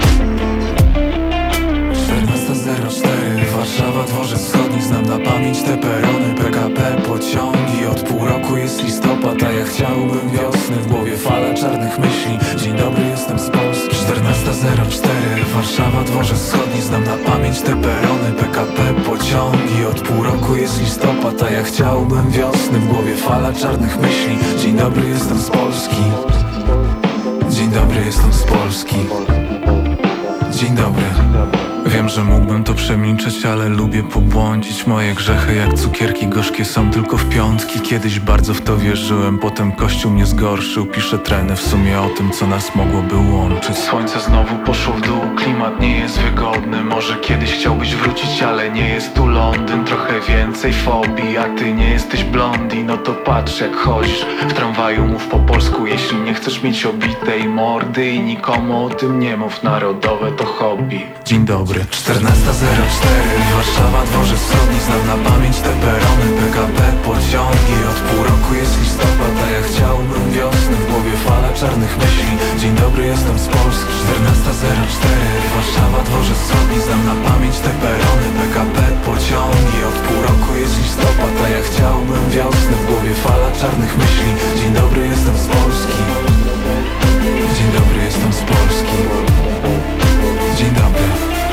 czternasta zero cztery, Warszawa, Dworzec Wschodni. Znam na pamięć te perony, P K P, pociągi. Od pół roku jest listopad, a ja chciałbym wiosny. W głowie fala czarnych myśli. Dzień dobry, jestem z Polski. czternasta zero cztery, Warszawa, Dworzec Wschodni. Znam na pamięć te perony, P K P, pociągi. Od pół roku jest listopad, a ja chciałbym wiosny. W głowie fala czarnych myśli. Dzień dobry, jestem z Polski. Dzień dobry, jestem z Polski. Dzień dobry. Wiem, że mógłbym to przemilczeć, ale lubię pobłądzić. Moje grzechy jak cukierki gorzkie są tylko w piątki. Kiedyś bardzo w to wierzyłem, potem kościół mnie zgorszył. Piszę trenę w sumie o tym, co nas mogłoby łączyć. Słońce znowu poszło w dół, klimat nie jest wygodny. Może kiedyś chciałbyś wrócić, ale nie jest tu Londyn. Trochę więcej fobii, a ty nie jesteś blondi. No to patrz jak chodzisz w tramwaju, mów po polsku. Jeśli nie chcesz mieć obitej mordy i nikomu o tym nie mów. Narodowe to hobby. Dzień dobry. liczby. czternasta zero cztery, Warszawa, dworzec wschodni. Znam na pamięć te perony, P K P, pociągi. Od pół roku jest listopad, a ja chciałbym wiosny. W głowie fala czarnych myśli. Dzień dobry, jestem z Polski. czternasta zero cztery, Warszawa, dworzec wschodni. Znam na pamięć te perony, P K P, pociągi. Od pół roku jest listopad, a ja chciałbym wiosny. W głowie fala czarnych myśli. Dzień dobry, jestem z Polski. Dzień dobry, jestem z Polski. Dzień dobry.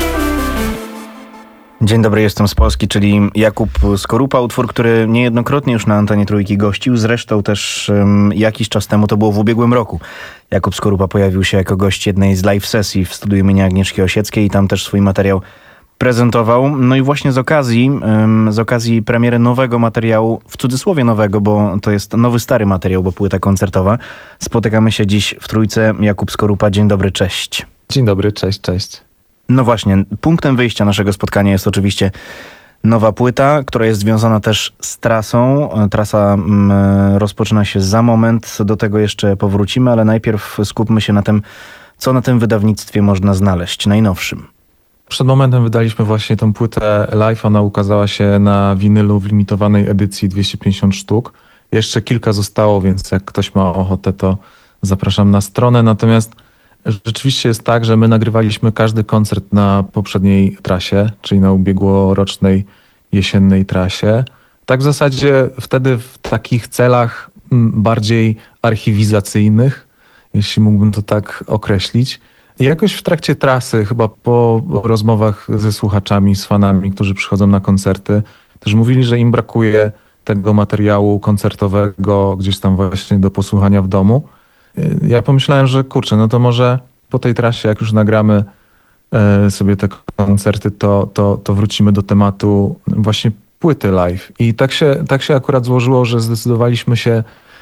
Dzień dobry, jestem z Polski, czyli Jakub Skorupa, utwór, który niejednokrotnie już na antenie Trójki gościł. Zresztą też um, jakiś czas temu, to było w ubiegłym roku, Jakub Skorupa pojawił się jako gość jednej z live sesji w studiu imienia Agnieszki Osieckiej i tam też swój materiał prezentował. No i właśnie z okazji, um, z okazji premiery nowego materiału, w cudzysłowie nowego, bo to jest nowy, stary materiał, bo płyta koncertowa, spotykamy się dziś w Trójce. Jakub Skorupa, dzień dobry, cześć. Dzień dobry, cześć, cześć. No właśnie, punktem wyjścia naszego spotkania jest oczywiście nowa płyta, która jest związana też z trasą. Trasa mm, rozpoczyna się za moment, do tego jeszcze powrócimy, ale najpierw skupmy się na tym, co na tym wydawnictwie można znaleźć, najnowszym. Przed momentem wydaliśmy właśnie tą płytę live, ona ukazała się na winylu w limitowanej edycji dwieście pięćdziesiąt sztuk. Jeszcze kilka zostało, więc jak ktoś ma ochotę, to zapraszam na stronę. Natomiast rzeczywiście jest tak, że my nagrywaliśmy każdy koncert na poprzedniej trasie, czyli na ubiegłorocznej jesiennej trasie. Tak w zasadzie wtedy w takich celach bardziej archiwizacyjnych, jeśli mógłbym to tak określić. I jakoś w trakcie trasy, chyba po rozmowach ze słuchaczami, z fanami, którzy przychodzą na koncerty, też mówili, że im brakuje tego materiału koncertowego gdzieś tam właśnie do posłuchania w domu. Ja pomyślałem, że kurczę, no to może po tej trasie, jak już nagramy e, sobie te koncerty, to, to, to wrócimy do tematu właśnie płyty live. I tak się, tak się akurat złożyło, że zdecydowaliśmy się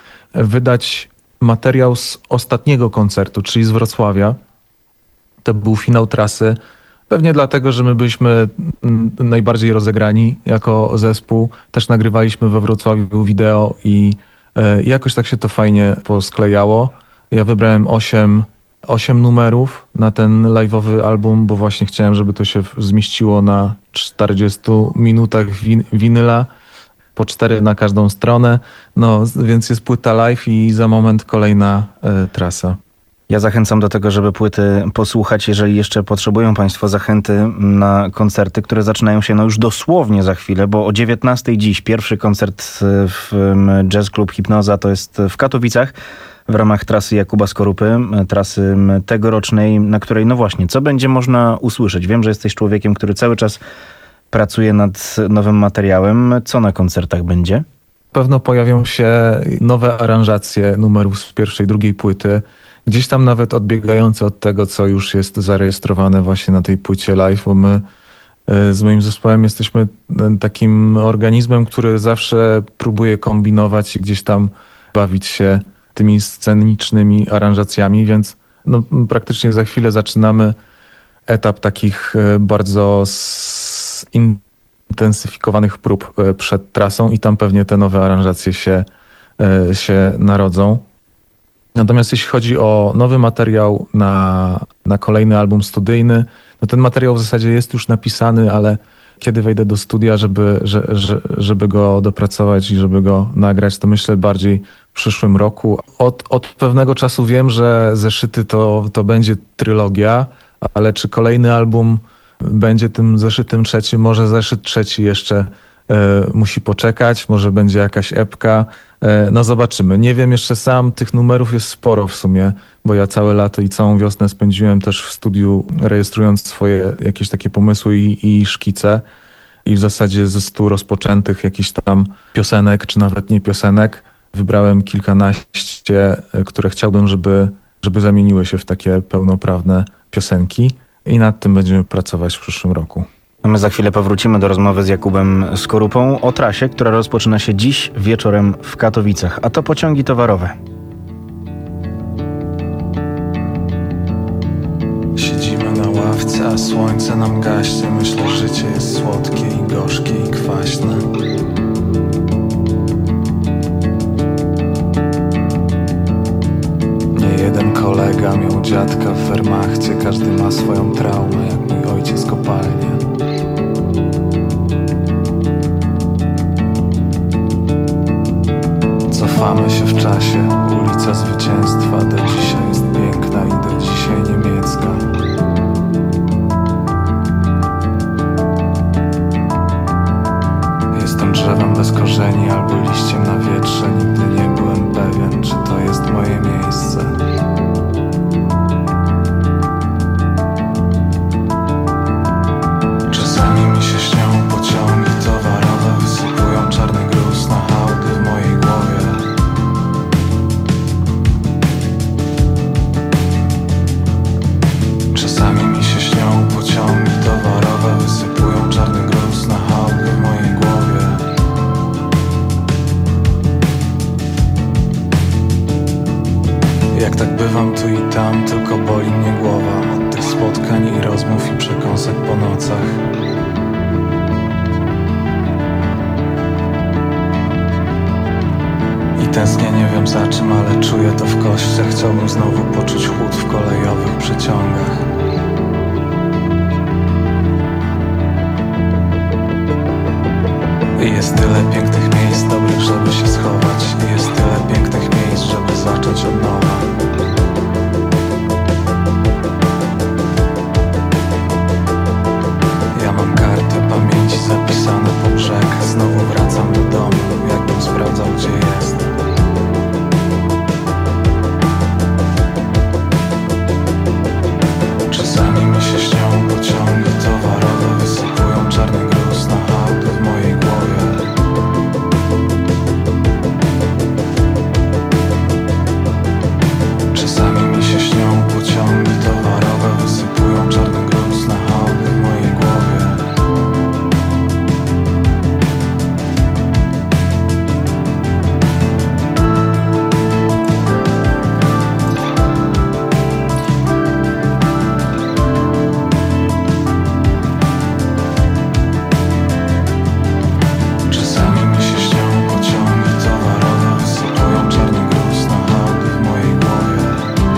wydać materiał z ostatniego koncertu, czyli z Wrocławia. To był finał trasy. Pewnie dlatego, że my byliśmy najbardziej rozegrani jako zespół. Też nagrywaliśmy we Wrocławiu wideo i e, jakoś tak się to fajnie posklejało. Ja wybrałem osiem, osiem numerów na ten live'owy album, bo właśnie chciałem, żeby to się zmieściło na czterdziestu minutach win- winyla, po cztery na każdą stronę. No, więc jest płyta live i za moment kolejna e, trasa. Ja zachęcam do tego, żeby płyty posłuchać, jeżeli jeszcze potrzebują Państwo zachęty na koncerty, które zaczynają się no już dosłownie za chwilę, bo o dziewiętnastej dziś pierwszy koncert w Jazz Club Hipnoza, to jest w Katowicach w ramach trasy Jakuba Skorupy, trasy tegorocznej, na której no właśnie, co będzie można usłyszeć? Wiem, że jesteś człowiekiem, który cały czas pracuje nad nowym materiałem. Co na koncertach będzie? Pewno pojawią się nowe aranżacje numerów z pierwszej, drugiej płyty. Gdzieś tam nawet odbiegające od tego, co już jest zarejestrowane właśnie na tej płycie live, bo my z moim zespołem jesteśmy takim organizmem, który zawsze próbuje kombinować i gdzieś tam bawić się tymi scenicznymi aranżacjami, więc no, praktycznie za chwilę zaczynamy etap takich bardzo zintensyfikowanych prób przed trasą i tam pewnie te nowe aranżacje się, się narodzą. Natomiast jeśli chodzi o nowy materiał na, na kolejny album studyjny, no ten materiał w zasadzie jest już napisany, ale kiedy wejdę do studia, żeby, że, że, żeby go dopracować i żeby go nagrać, to myślę bardziej w przyszłym roku. Od, od pewnego czasu wiem, że Zeszyty to, to będzie trylogia, ale czy kolejny album będzie tym zeszytem trzecim, może zeszyt trzeci jeszcze e, musi poczekać, może będzie jakaś epka. No zobaczymy. Nie wiem jeszcze sam, tych numerów jest sporo w sumie, bo ja całe lato i całą wiosnę spędziłem też w studiu, rejestrując swoje jakieś takie pomysły i, i szkice. I w zasadzie ze stu rozpoczętych jakichś tam piosenek, czy nawet nie piosenek, wybrałem kilkanaście, które chciałbym, żeby, żeby zamieniły się w takie pełnoprawne piosenki. I nad tym będziemy pracować w przyszłym roku. My za chwilę powrócimy do rozmowy z Jakubem Skorupą o trasie, która rozpoczyna się dziś wieczorem w Katowicach, a to pociągi towarowe. Siedzimy na ławce, a słońce nam gaśnie. Myślę, że życie jest słodkie i gorzkie i kwaśne. Nie jeden kolega miał dziadka w Wehrmachcie. Każdy ma swoją traumę, jak mój ojciec kopalnię. Cofamy się w czasie, ulica Zwycięstwa do dzisiaj jest piękna i do dzisiaj niemiecka. Jestem drzewem bez korzeni albo liściem na wietrze. Nigdy nie byłem pewien, czy to jest moje miejsce. Czasami mi się śnią pociągi towarowe, wysypują czarny gruz na hałdy w mojej głowie. Czasami mi się śnią pociągi towarowe, wysypują czarny gruz na hałdy w mojej głowie. Jak tak bywam tu i tam, tylko boli mnie głowa od tych spotkań i rozmów i przekąsek po nocach. I tęsknię nie wiem za czym, ale czuję to w kościach. Chciałbym znowu poczuć chłód w kolejowych przeciągach. I jest tyle pięknych miejsc dobrych, żeby się schować. I jest tyle pięknych miejsc, żeby zacząć od nowa. Ja mam karty pamięci zapisane po brzeg. Znowu wracam do domu, jakbym sprawdzał gdzie jest. Czasami mi się śnią pociągi towarowe, wysypują czarny gruz na hałdy w mojej głowie. Czasami mi się śnią pociągi towarowe, wysypują czarny gruz na hałdy w mojej głowie. Czasami mi się śnią pociągi towarowe, wysypują czarny gruz na hałdy w mojej głowie.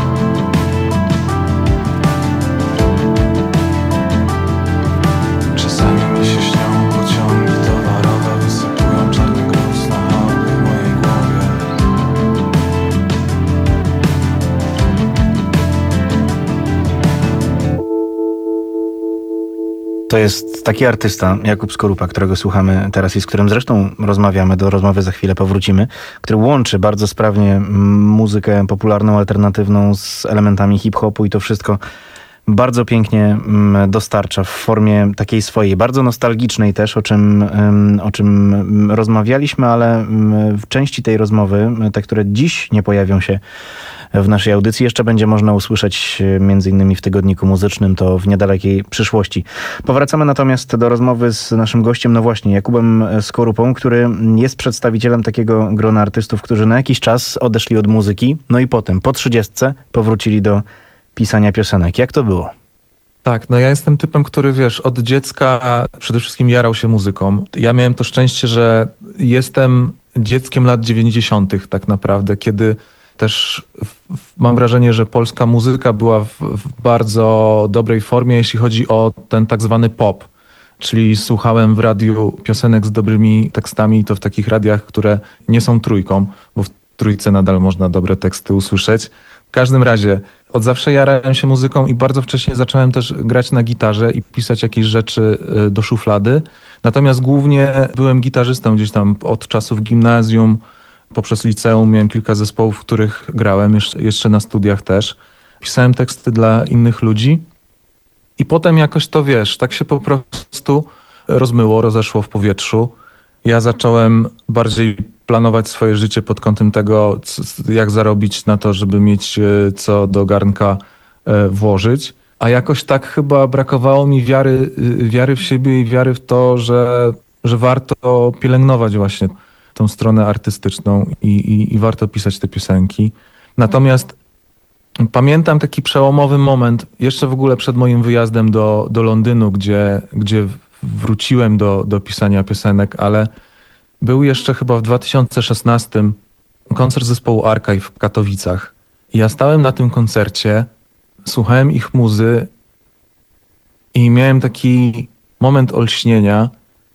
Czasami mi się śnią pociągi towarowe, wysypują czarny gruz na hałdy w mojej głowie. To jest taki artysta, Jakub Skorupa, którego słuchamy teraz i z którym zresztą rozmawiamy, do rozmowy za chwilę powrócimy, który łączy bardzo sprawnie muzykę popularną, alternatywną z elementami hip-hopu i to wszystko bardzo pięknie dostarcza w formie takiej swojej, bardzo nostalgicznej też, o czym, o czym rozmawialiśmy, ale w części tej rozmowy, te, które dziś nie pojawią się w naszej audycji, jeszcze będzie można usłyszeć między innymi w Tygodniku Muzycznym, to w niedalekiej przyszłości. Powracamy natomiast do rozmowy z naszym gościem, no właśnie, Jakubem Skorupą, który jest przedstawicielem takiego grona artystów, którzy na jakiś czas odeszli od muzyki, no i potem po trzydziestce powrócili do pisania piosenek. Jak to było? Tak, no ja jestem typem, który wiesz, od dziecka przede wszystkim jarał się muzyką. Ja miałem to szczęście, że jestem dzieckiem lat dziewięćdziesiątych tak naprawdę, kiedy też w, w, mam wrażenie, że polska muzyka była w, w bardzo dobrej formie, jeśli chodzi o ten tak zwany pop. Czyli słuchałem w radiu piosenek z dobrymi tekstami, to w takich radiach, które nie są trójką, bo w trójce nadal można dobre teksty usłyszeć. W każdym razie od zawsze jarałem się muzyką i bardzo wcześnie zacząłem też grać na gitarze i pisać jakieś rzeczy do szuflady. Natomiast głównie byłem gitarzystą gdzieś tam od czasów gimnazjum, poprzez liceum miałem kilka zespołów, w których grałem, jeszcze, jeszcze na studiach też. Pisałem teksty dla innych ludzi i potem jakoś to, wiesz, tak się po prostu rozmyło, rozeszło w powietrzu. Ja zacząłem bardziej planować swoje życie pod kątem tego, jak zarobić na to, żeby mieć co do garnka włożyć. A jakoś tak chyba brakowało mi wiary, wiary w siebie i wiary w to, że, że warto pielęgnować właśnie tą stronę artystyczną i, i, i warto pisać te piosenki. Natomiast pamiętam taki przełomowy moment, jeszcze w ogóle przed moim wyjazdem do, do Londynu, gdzie, gdzie wróciłem do, do pisania piosenek, ale był jeszcze chyba w dwa tysiące szesnastym koncert zespołu Archive w Katowicach. I ja stałem na tym koncercie, słuchałem ich muzy i miałem taki moment olśnienia,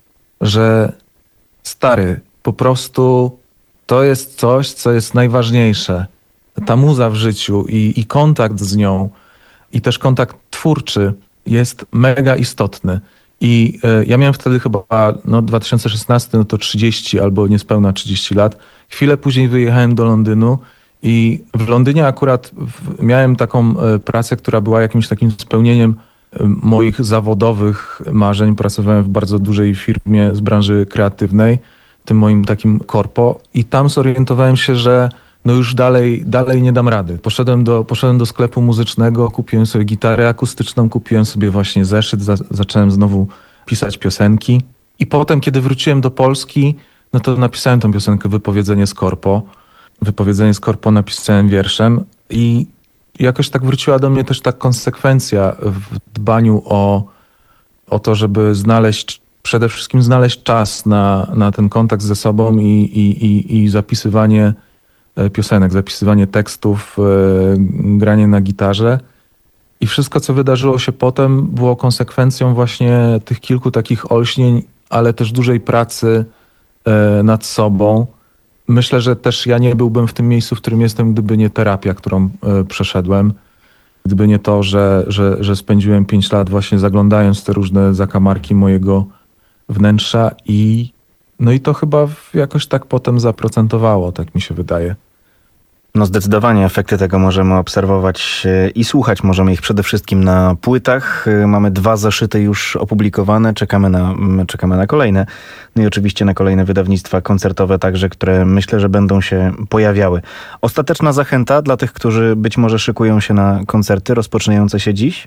że stary, po prostu to jest coś, co jest najważniejsze. Ta muza w życiu i, i kontakt z nią, i też kontakt twórczy jest mega istotny. I y, ja miałem wtedy chyba, no dwa tysiące szesnasty, no to trzydzieści albo niespełna trzydzieści lat. Chwilę później wyjechałem do Londynu i w Londynie akurat w, miałem taką y, pracę, która była jakimś takim spełnieniem y, moich zawodowych marzeń. Pracowałem w bardzo dużej firmie z branży kreatywnej, tym moim takim korpo, i tam zorientowałem się, że no już dalej, dalej nie dam rady. Poszedłem do, poszedłem do sklepu muzycznego, kupiłem sobie gitarę akustyczną, kupiłem sobie właśnie zeszyt, za, zacząłem znowu pisać piosenki. I potem, kiedy wróciłem do Polski, no to napisałem tą piosenkę Wypowiedzenie z Korpo. Wypowiedzenie z Korpo napisałem wierszem i jakoś tak wróciła do mnie też ta konsekwencja w dbaniu o, o to, żeby znaleźć, przede wszystkim znaleźć czas na, na ten kontakt ze sobą i, i, i, i zapisywanie piosenek, zapisywanie tekstów, granie na gitarze. I wszystko, co wydarzyło się potem, było konsekwencją właśnie tych kilku takich olśnień, ale też dużej pracy nad sobą. Myślę, że też ja nie byłbym w tym miejscu, w którym jestem, gdyby nie terapia, którą przeszedłem. Gdyby nie to, że, że, że spędziłem pięć lat właśnie zaglądając w te różne zakamarki mojego wnętrza i no i to chyba jakoś tak potem zaprocentowało, tak mi się wydaje. No zdecydowanie efekty tego możemy obserwować i słuchać możemy ich przede wszystkim na płytach. Mamy dwa zeszyty już opublikowane, czekamy na, czekamy na kolejne. No i oczywiście na kolejne wydawnictwa koncertowe także, które myślę, że będą się pojawiały. Ostateczna zachęta dla tych, którzy być może szykują się na koncerty rozpoczynające się dziś?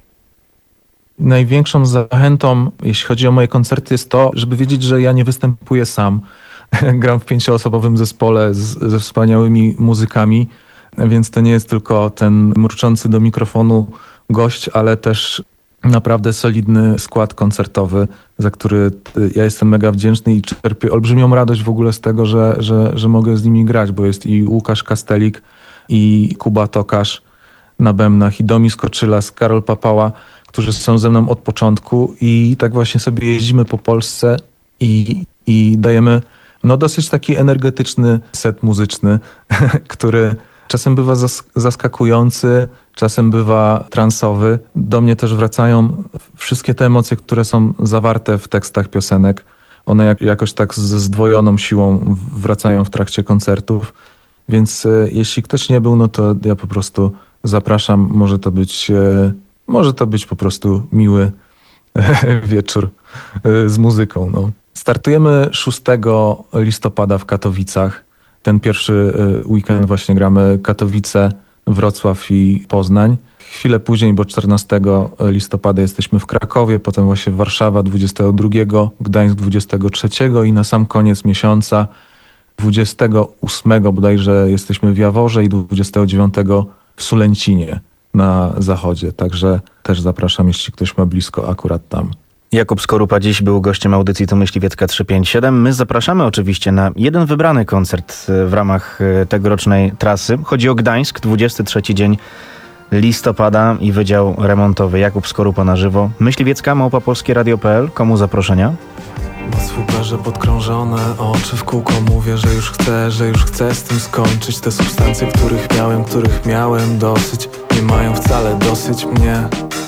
Największą zachętą, jeśli chodzi o moje koncerty, jest to, żeby wiedzieć, że ja nie występuję sam. Gram w pięcioosobowym zespole z, ze wspaniałymi muzykami, więc to nie jest tylko ten mruczący do mikrofonu gość, ale też naprawdę solidny skład koncertowy, za który ja jestem mega wdzięczny i czerpię olbrzymią radość w ogóle z tego, że, że, że mogę z nimi grać, bo jest i Łukasz Kastelik, i Kuba Tokarz na bębnach, i Domi Skoczylas, Karol Papała, którzy są ze mną od początku i tak właśnie sobie jeździmy po Polsce i, i dajemy no dosyć taki energetyczny set muzyczny, który czasem bywa zas- zaskakujący, czasem bywa transowy. Do mnie też wracają wszystkie te emocje, które są zawarte w tekstach piosenek. One jak, jakoś tak ze zdwojoną siłą wracają w trakcie koncertów. Więc e, jeśli ktoś nie był, no to ja po prostu zapraszam. Może to być, e, może to być po prostu miły e, wieczór e, z muzyką. No. Startujemy szóstego listopada w Katowicach. Ten pierwszy weekend właśnie gramy Katowice, Wrocław i Poznań. Chwilę później, bo czternastego listopada jesteśmy w Krakowie, potem właśnie Warszawa dwudziestego drugiego, Gdańsk dwudziestego trzeciego i na sam koniec miesiąca dwudziestego ósmego bodajże jesteśmy w Jaworze i dwudziestego dziewiątego w Sulęcinie na zachodzie. Także też zapraszam, jeśli ktoś ma blisko akurat tam. Jakub Skorupa dziś był gościem audycji To Myśliwiecka trzysta pięćdziesiąt siedem. My zapraszamy oczywiście na jeden wybrany koncert w ramach tegorocznej trasy. Chodzi o Gdańsk, dwudziesty trzeci dzień listopada i Wydział Remontowy. Jakub Skorupa na żywo. Myśliwiecka, małpa polskie radio kropka p l. Komu zaproszenia? Na sfuberze podkrążone oczy w kółko mówię, że już chcę, że już chcę z tym skończyć. Te substancje, których miałem, których miałem dosyć, nie mają wcale dosyć mnie.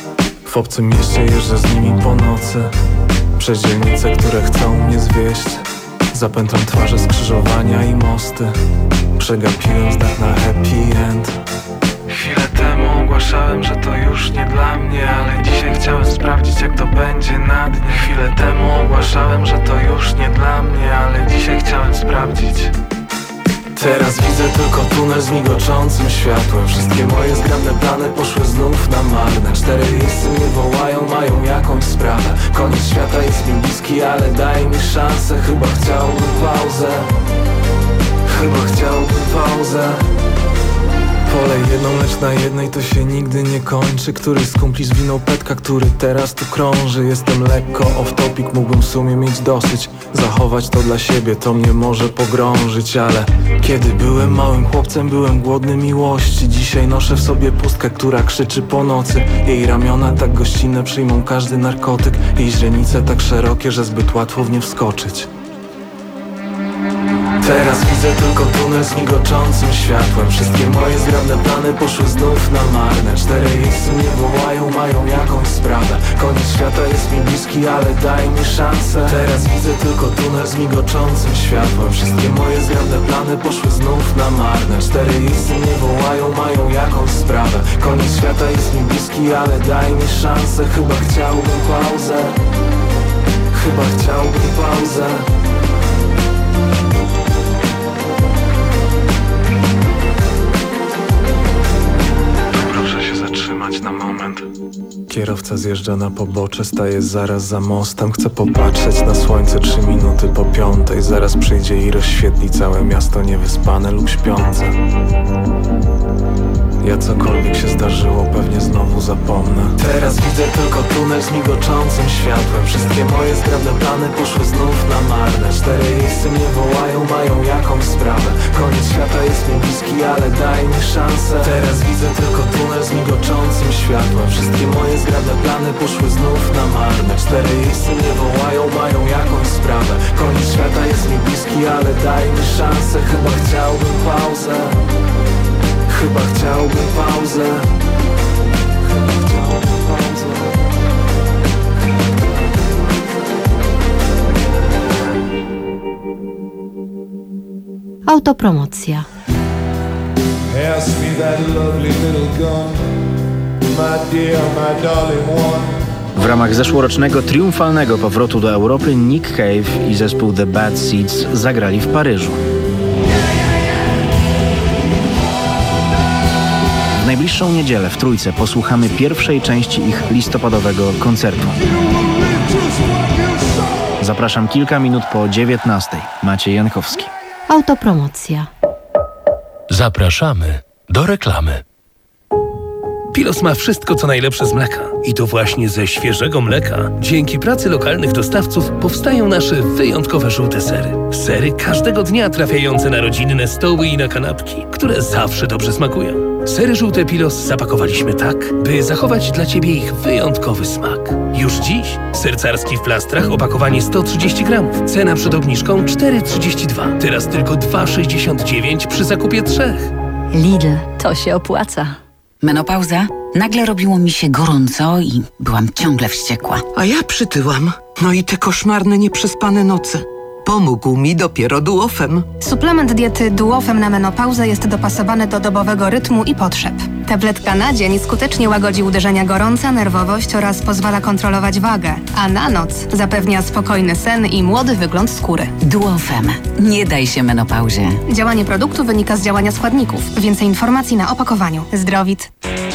W obcym mieście jeżdżę z nimi po nocy, przez dzielnice, które chcą mnie zwieść. Zapętlam twarze, skrzyżowania i mosty, przegapiłem znak na happy end. Chwilę temu ogłaszałem, że to już nie dla mnie, ale dzisiaj chciałem sprawdzić, jak to będzie na dnie. Chwilę temu ogłaszałem, że to już nie dla mnie, ale dzisiaj chciałem sprawdzić. Teraz widzę tylko tunel z migoczącym światłem. Wszystkie moje zgrabne plany poszły znów na marne. Cztery listy mnie wołają, mają jakąś sprawę. Koniec świata jest mi bliski, ale daj mi szansę. Chyba chciałbym pauzę, chyba chciałbym pauzę. Pole jedną, lecz na jednej to się nigdy nie kończy. Któryś z kumpli zwinął petka, który teraz tu krąży. Jestem lekko off topic, mógłbym w sumie mieć dosyć. Zachować to dla siebie, to mnie może pogrążyć. Ale kiedy byłem małym chłopcem, byłem głodny miłości. Dzisiaj noszę w sobie pustkę, która krzyczy po nocy. Jej ramiona tak gościnne przyjmą każdy narkotyk. Jej źrenice tak szerokie, że zbyt łatwo w nie wskoczyć. Teraz widzę tylko tunel z migoczącym światłem. Wszystkie moje zgrabne plany poszły znów na marne. Cztery jeźdźcy mnie wołają, mają jakąś sprawę. Koniec świata jest mi bliski, ale daj mi szansę. Teraz widzę tylko tunel z migoczącym światłem. Wszystkie moje zgrabne plany poszły znów na marne. Cztery jeźdźcy mnie wołają, mają jakąś sprawę. Koniec świata jest mi bliski, ale daj mi szansę. Chyba chciałbym pauzę. Chyba chciałbym pauzę. Zatrzymać na moment. Kierowca zjeżdża na pobocze, staje zaraz za mostem. Chcę popatrzeć na słońce trzy minuty po piątej. Zaraz przyjdzie i rozświetli całe miasto niewyspane lub śpiące. Ja cokolwiek się zdarzyło, pewnie znowu zapomnę. Teraz widzę tylko tunel z migoczącym światłem. Wszystkie moje zgrabne plany poszły znów na marne. Cztery jeźdźcy mnie wołają, mają jakąś sprawę. Koniec świata jest mi bliski, ale daj mi szansę. Teraz widzę tylko tunel z migoczącym światłem. Wszystkie moje zgrabne plany poszły znów na marne. Cztery jeźdźcy mnie wołają, mają jakąś sprawę. Koniec świata jest mi bliski, ale daj mi szansę. Chyba chciałbym pauzę. Chyba chciałbym pauzę. Chyba chciałbym pauzę. Autopromocja. Pass me that lovely little gun, my dear, my darling one. W ramach zeszłorocznego triumfalnego powrotu do Europy Nick Cave i zespół The Bad Seeds zagrali w Paryżu. W najbliższą niedzielę w Trójce posłuchamy pierwszej części ich listopadowego koncertu. Zapraszam kilka minut po dziewiętnastej. Maciej Jankowski. Autopromocja. Zapraszamy do reklamy. Pilos ma wszystko, co najlepsze z mleka. I to właśnie ze świeżego mleka. Dzięki pracy lokalnych dostawców powstają nasze wyjątkowe żółte sery. Sery każdego dnia trafiające na rodzinne stoły i na kanapki, które zawsze dobrze smakują. Sery żółte Pilos zapakowaliśmy tak, by zachować dla Ciebie ich wyjątkowy smak. Już dziś ser carski w plastrach, opakowanie sto trzydzieści gramów. Cena przed obniżką cztery trzydzieści dwa. Teraz tylko dwa sześćdziesiąt dziewięć przy zakupie trzech. Lidl, to się opłaca. Menopauza? Nagle robiło mi się gorąco i byłam ciągle wściekła. A ja przytyłam. No i te koszmarne, nieprzespane noce. Pomógł mi dopiero Duofem. Suplement diety Duofem na menopauzę jest dopasowany do dobowego rytmu i potrzeb. Tabletka na dzień skutecznie łagodzi uderzenia gorąca, nerwowość oraz pozwala kontrolować wagę, a na noc zapewnia spokojny sen i młody wygląd skóry. Duofem. Nie daj się menopauzie. Działanie produktu wynika z działania składników. Więcej informacji na opakowaniu. Zdrowit.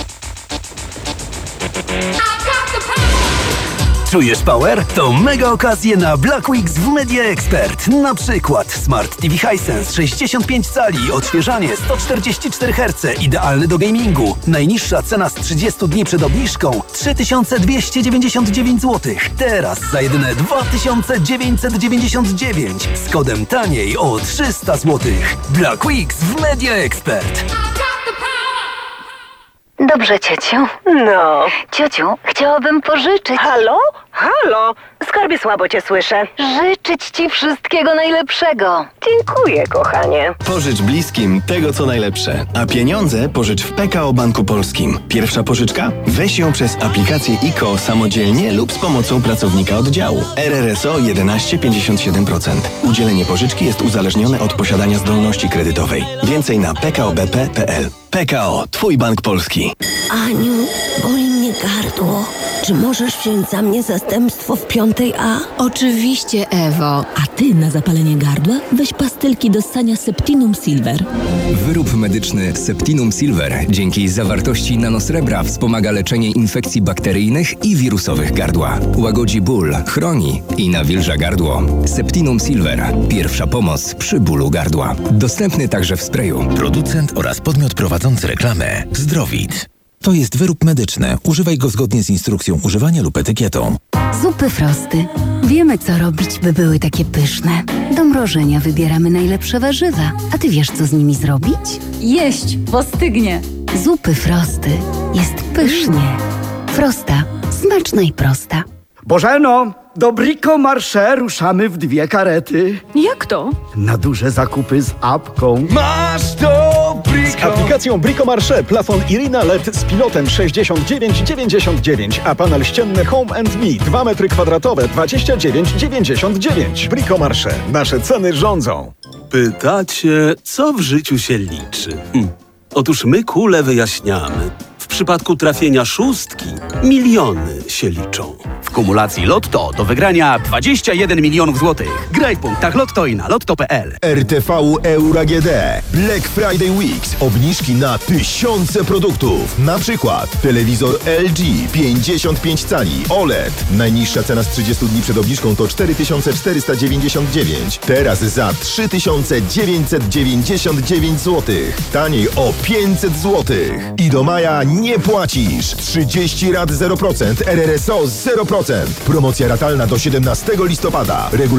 Czujesz power? To mega okazje na Black Weeks w Media Expert. Na przykład Smart T V Hisense sześćdziesiąt pięć cali, odświeżanie sto czterdzieści cztery herce, idealny do gamingu. Najniższa cena z trzydziestu dni przed obniżką trzy tysiące dwieście dziewięćdziesiąt dziewięć złotych. Teraz za jedyne dwa tysiące dziewięćset dziewięćdziesiąt dziewięć z kodem taniej o trzysta złotych. Black Weeks w Media Expert. Dobrze, ciociu. No. Ciociu, chciałabym pożyczyć. Halo? Halo? Skarbie, słabo cię słyszę. Życzyć ci wszystkiego najlepszego. Dziękuję, kochanie. Pożycz bliskim tego, co najlepsze. A pieniądze pożycz w P K O Banku Polskim. Pierwsza pożyczka? Weź ją przez aplikację I K O samodzielnie lub z pomocą pracownika oddziału. R R S O jedenaście pięćdziesiąt siedem procent. Udzielenie pożyczki jest uzależnione od posiadania zdolności kredytowej. Więcej na p k o b p kropka p l. P K O. Twój bank polski. Aniu, boli mnie gardło. Czy możesz wziąć za mnie zastępstwo w piątej A? Oczywiście, Ewo. A ty na zapalenie gardła weź pastylki do ssania Septinum Silver. Wyrób medyczny Septinum Silver dzięki zawartości nanosrebra wspomaga leczenie infekcji bakteryjnych i wirusowych gardła. Łagodzi ból, chroni i nawilża gardło. Septinum Silver. Pierwsza pomoc przy bólu gardła. Dostępny także w sprayu. Producent oraz podmiot prowadzący reklamę Zdrowit. To jest wyrób medyczny. Używaj go zgodnie z instrukcją używania lub etykietą. Zupy Frosty. Wiemy, co robić, by były takie pyszne. Do mrożenia wybieramy najlepsze warzywa. A ty wiesz, co z nimi zrobić? Jeść, bo stygnie. Zupy Frosty. Jest pysznie. Frosta. Smaczna i prosta. Bożeno, do Brico Marché ruszamy w dwie karety. Jak to? Na duże zakupy z apką. Masz to Brico! Z aplikacją Brico Marché plafon Irina L E D z pilotem sześćdziesiąt dziewięć dziewięćdziesiąt dziewięć, a panel ścienny Home and Me dwa metry kwadratowe dwadzieścia dziewięć dziewięćdziesiąt dziewięć. Brico Marché. Nasze ceny rządzą. Pytacie, co w życiu się liczy? Hm. Otóż my kule wyjaśniamy. W przypadku trafienia szóstki miliony się liczą. W kumulacji Lotto do wygrania dwadzieścia jeden milionów złotych. Graj w punktach Lotto i na lotto kropka p l. R T V Euro A G D. Black Friday Weeks. Obniżki na tysiące produktów. Na przykład telewizor L G pięćdziesiąt pięć cali O L E D. Najniższa cena z trzydziestu dni przed obniżką to cztery tysiące czterysta dziewięćdziesiąt dziewięć. Teraz za trzy tysiące dziewięćset dziewięćdziesiąt dziewięć złotych. Taniej o pięćset złotych. I do maja nie płacisz. trzydzieści rat zero procent. R R S O zero procent. Promocja ratalna do siedemnastego listopada. Regulacja